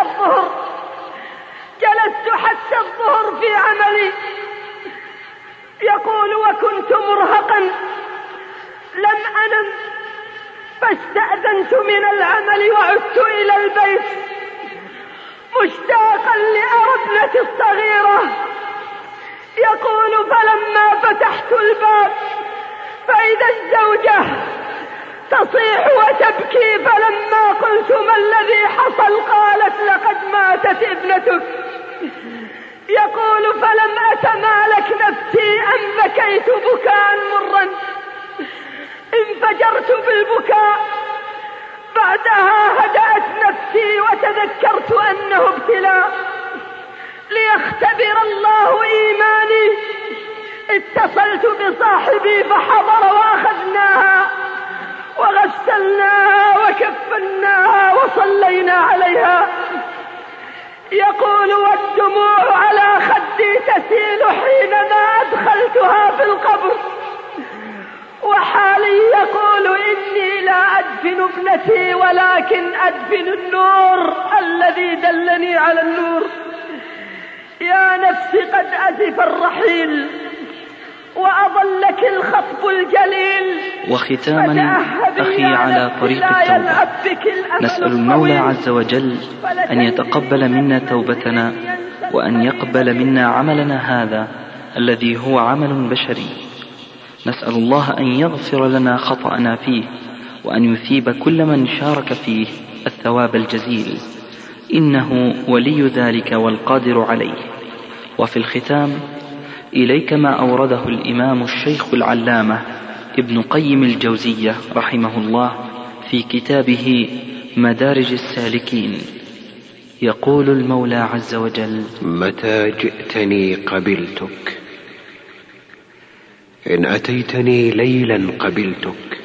حتى الظهر في عملي. يقول: وكنت مرهقا لم أنم، فاستأذنت من العمل وعدت إلى البيت مشتاقا لأرى ابنتي الصغيرة. يقول فلما فتحت الباب فإذا الزوجة تصيح وتبكي، فلما قلت ما الذي حصل قالت لقد ماتت ابنتك. يقول فلم أتمالك نفسي أن بكيت بكاء مرا، انفجرت بالبكاء. بعدها هدأت نفسي وتذكرت أنه ابتلاء ليختبر الله إيماني. اتصلت بصاحبي فحضر وأخذناها وغسلناها وكفناها وصلينا عليها. يقول والدموع على خدي تسيل حينما أدخلتها في القبر، وحالي يقول إني لا أدفن ابنتي ولكن أدفن النور الذي دلني على النور. يا نفسي قد أزف الرحيل وأضلك الخطب الجليل. وختاما أخي على طريق التوبة، نسأل المولى عز وجل أن يتقبل منا توبتنا وأن يقبل منا عملنا هذا الذي هو عمل بشري. نسأل الله أن يغفر لنا خطأنا فيه وأن يثيب كل من شارك فيه الثواب الجزيل، إنه ولي ذلك والقادر عليه. وفي الختام إليك ما أورده الإمام الشيخ العلامة ابن قيم الجوزية رحمه الله في كتابه مدارج السالكين. يقول المولى عز وجل: متى جئتني قبلتك، إن أتيتني ليلا قبلتك،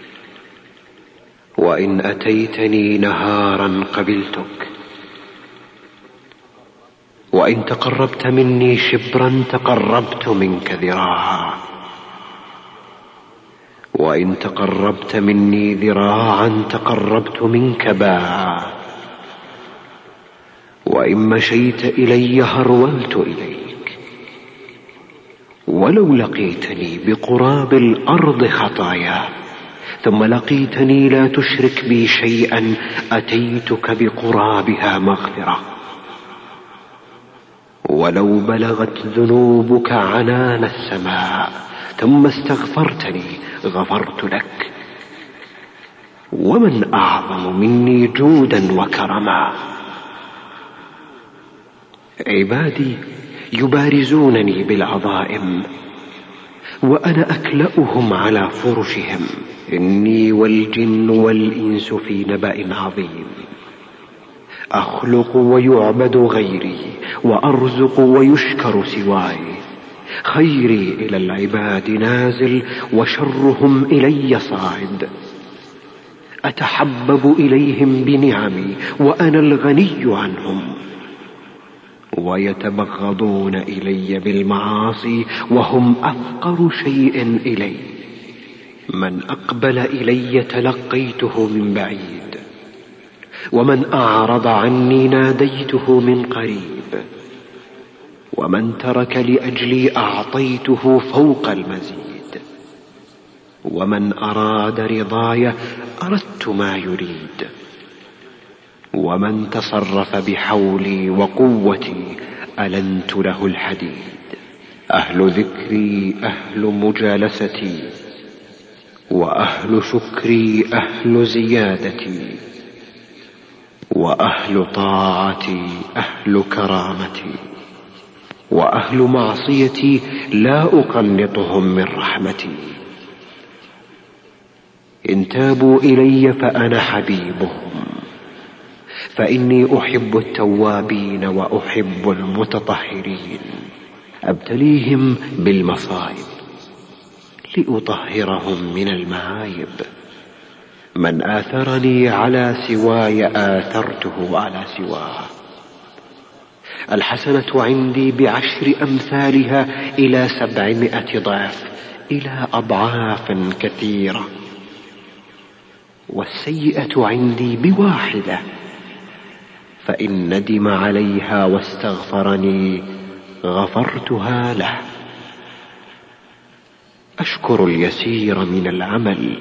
وإن أتيتني نهارا قبلتك، وإن تقربت مني شبرا تقربت منك ذراعا، وإن تقربت مني ذراعا تقربت منك باعا، وإن مشيت إلي هرولت إليك، ولو لقيتني بقراب الأرض خطايا ثم لقيتني لا تشرك بي شيئا أتيتك بقرابها مغفرة. ولو بلغت ذنوبك عنان السماء ثم استغفرتني غفرت لك. ومن أعظم مني جودا وكرما؟ عبادي يبارزونني بالعظائم وأنا أكلأهم على فرشهم. إني والجن والإنس في نبأ عظيم. أخلق ويعبد غيري وأرزق ويشكر سواي. خيري إلى العباد نازل وشرهم إلي صاعد. أتحبب إليهم بنعمي وأنا الغني عنهم، ويتبغضون إلي بالمعاصي وهم أفقر شيء إلي. من أقبل إلي تلقيته من بعيد، ومن أعرض عني ناديته من قريب، ومن ترك لأجلي أعطيته فوق المزيد، ومن أراد رضاي أردت ما يريد، ومن تصرف بحولي وقوتي ألنت له الحديد. أهل ذكري أهل مجالستي، وأهل شكري أهل زيادتي، وأهل طاعتي أهل كرامتي، وأهل معصيتي لا أقنطهم من رحمتي. إن تابوا إلي فأنا حبيبهم، فإني أحب التوابين وأحب المتطهرين. أبتليهم بالمصائب لأطهرهم من المعايب. من آثرني على سواي آثرته على سواه. الحسنة عندي ب10 أمثالها إلى 700 ضعف، إلى أضعاف كثيرة. والسيئة عندي ب1، فإن ندم عليها واستغفرني غفرتها له. أشكر اليسير من العمل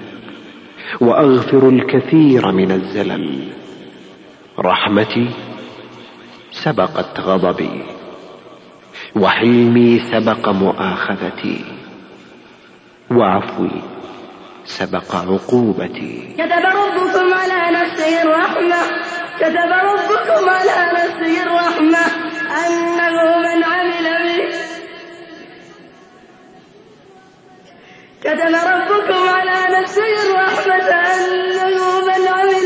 وأغفر الكثير من الزلل. رحمتي سبقت غضبي، وحلمي سبق مؤاخذتي، وعفوي سبق عقوبتي. كتب ربكم على نفسه الرحمة، كتب ربكم على نفسه الرحمة أنه من عمل به، كتب ربكم على نفسه الرحمة أنه من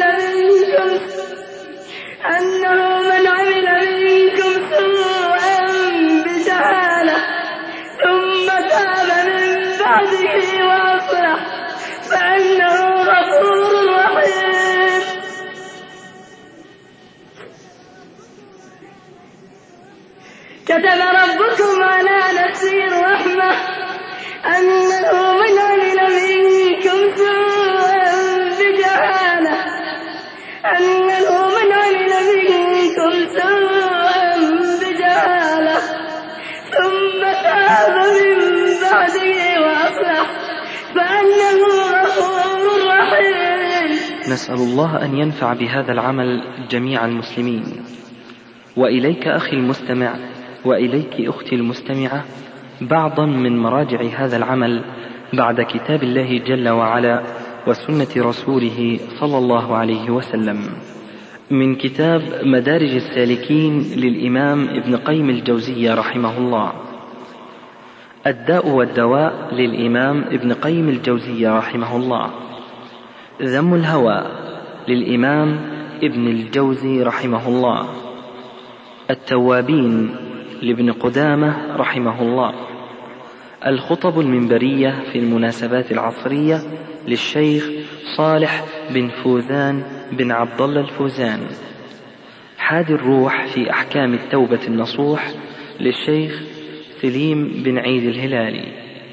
عمل منكم سوءا بجهالة ثم تاب من بعده وأصلح فإنه غفور رحيم. كتب ربكم على نفسه الرحمة أنه من عمل منكم سوءا بجهالة، أنه من عمل منكم سوءا بجهالة ثم تاب من بعده وأصلح فإنه غفور رحيم. نسأل الله أن ينفع بهذا العمل جميع المسلمين. وإليك أخي المستمع، وإليك أختي المستمعة، بعضا من مراجع هذا العمل بعد كتاب الله جل وعلا وسنة رسوله صلى الله عليه وسلم، من كتاب مدارج السالكين للإمام ابن قيم الجوزية رحمه الله، الداء والدواء للإمام ابن قيم الجوزية رحمه الله، ذم الهوى للإمام ابن الجوزي رحمه الله، التوابين لابن قدامة رحمه الله، الخطب المنبرية في المناسبات العصرية للشيخ صالح بن فوزان بن عبد الله الفوزان، حادي الروح في أحكام التوبة النصوح للشيخ سليم بن عيد الهلالي،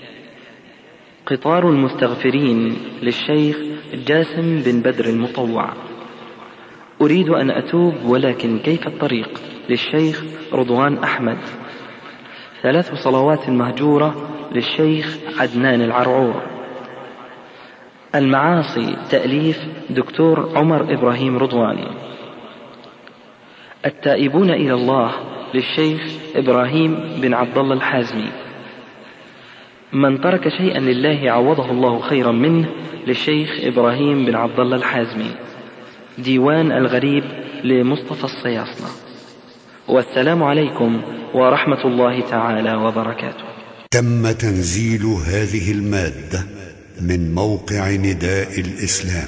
قطار المستغفرين للشيخ جاسم بن بدر المطوع، أريد أن أتوب ولكن كيف الطريق للشيخ رضوان أحمد، 3 صلوات مهجورة للشيخ عدنان العرعور، المعاصي تأليف دكتور عمر إبراهيم رضواني، التائبون إلى الله للشيخ إبراهيم بن عبد الله الحازمي، من ترك شيئا لله عوضه الله خيرا منه للشيخ إبراهيم بن عبد الله الحازمي، ديوان الغريب لمصطفى الصياصنة. والسلام عليكم ورحمة الله تعالى وبركاته. تم تنزيل هذه المادة من موقع نداء الإسلام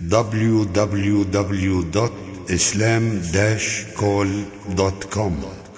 www.islam-call.com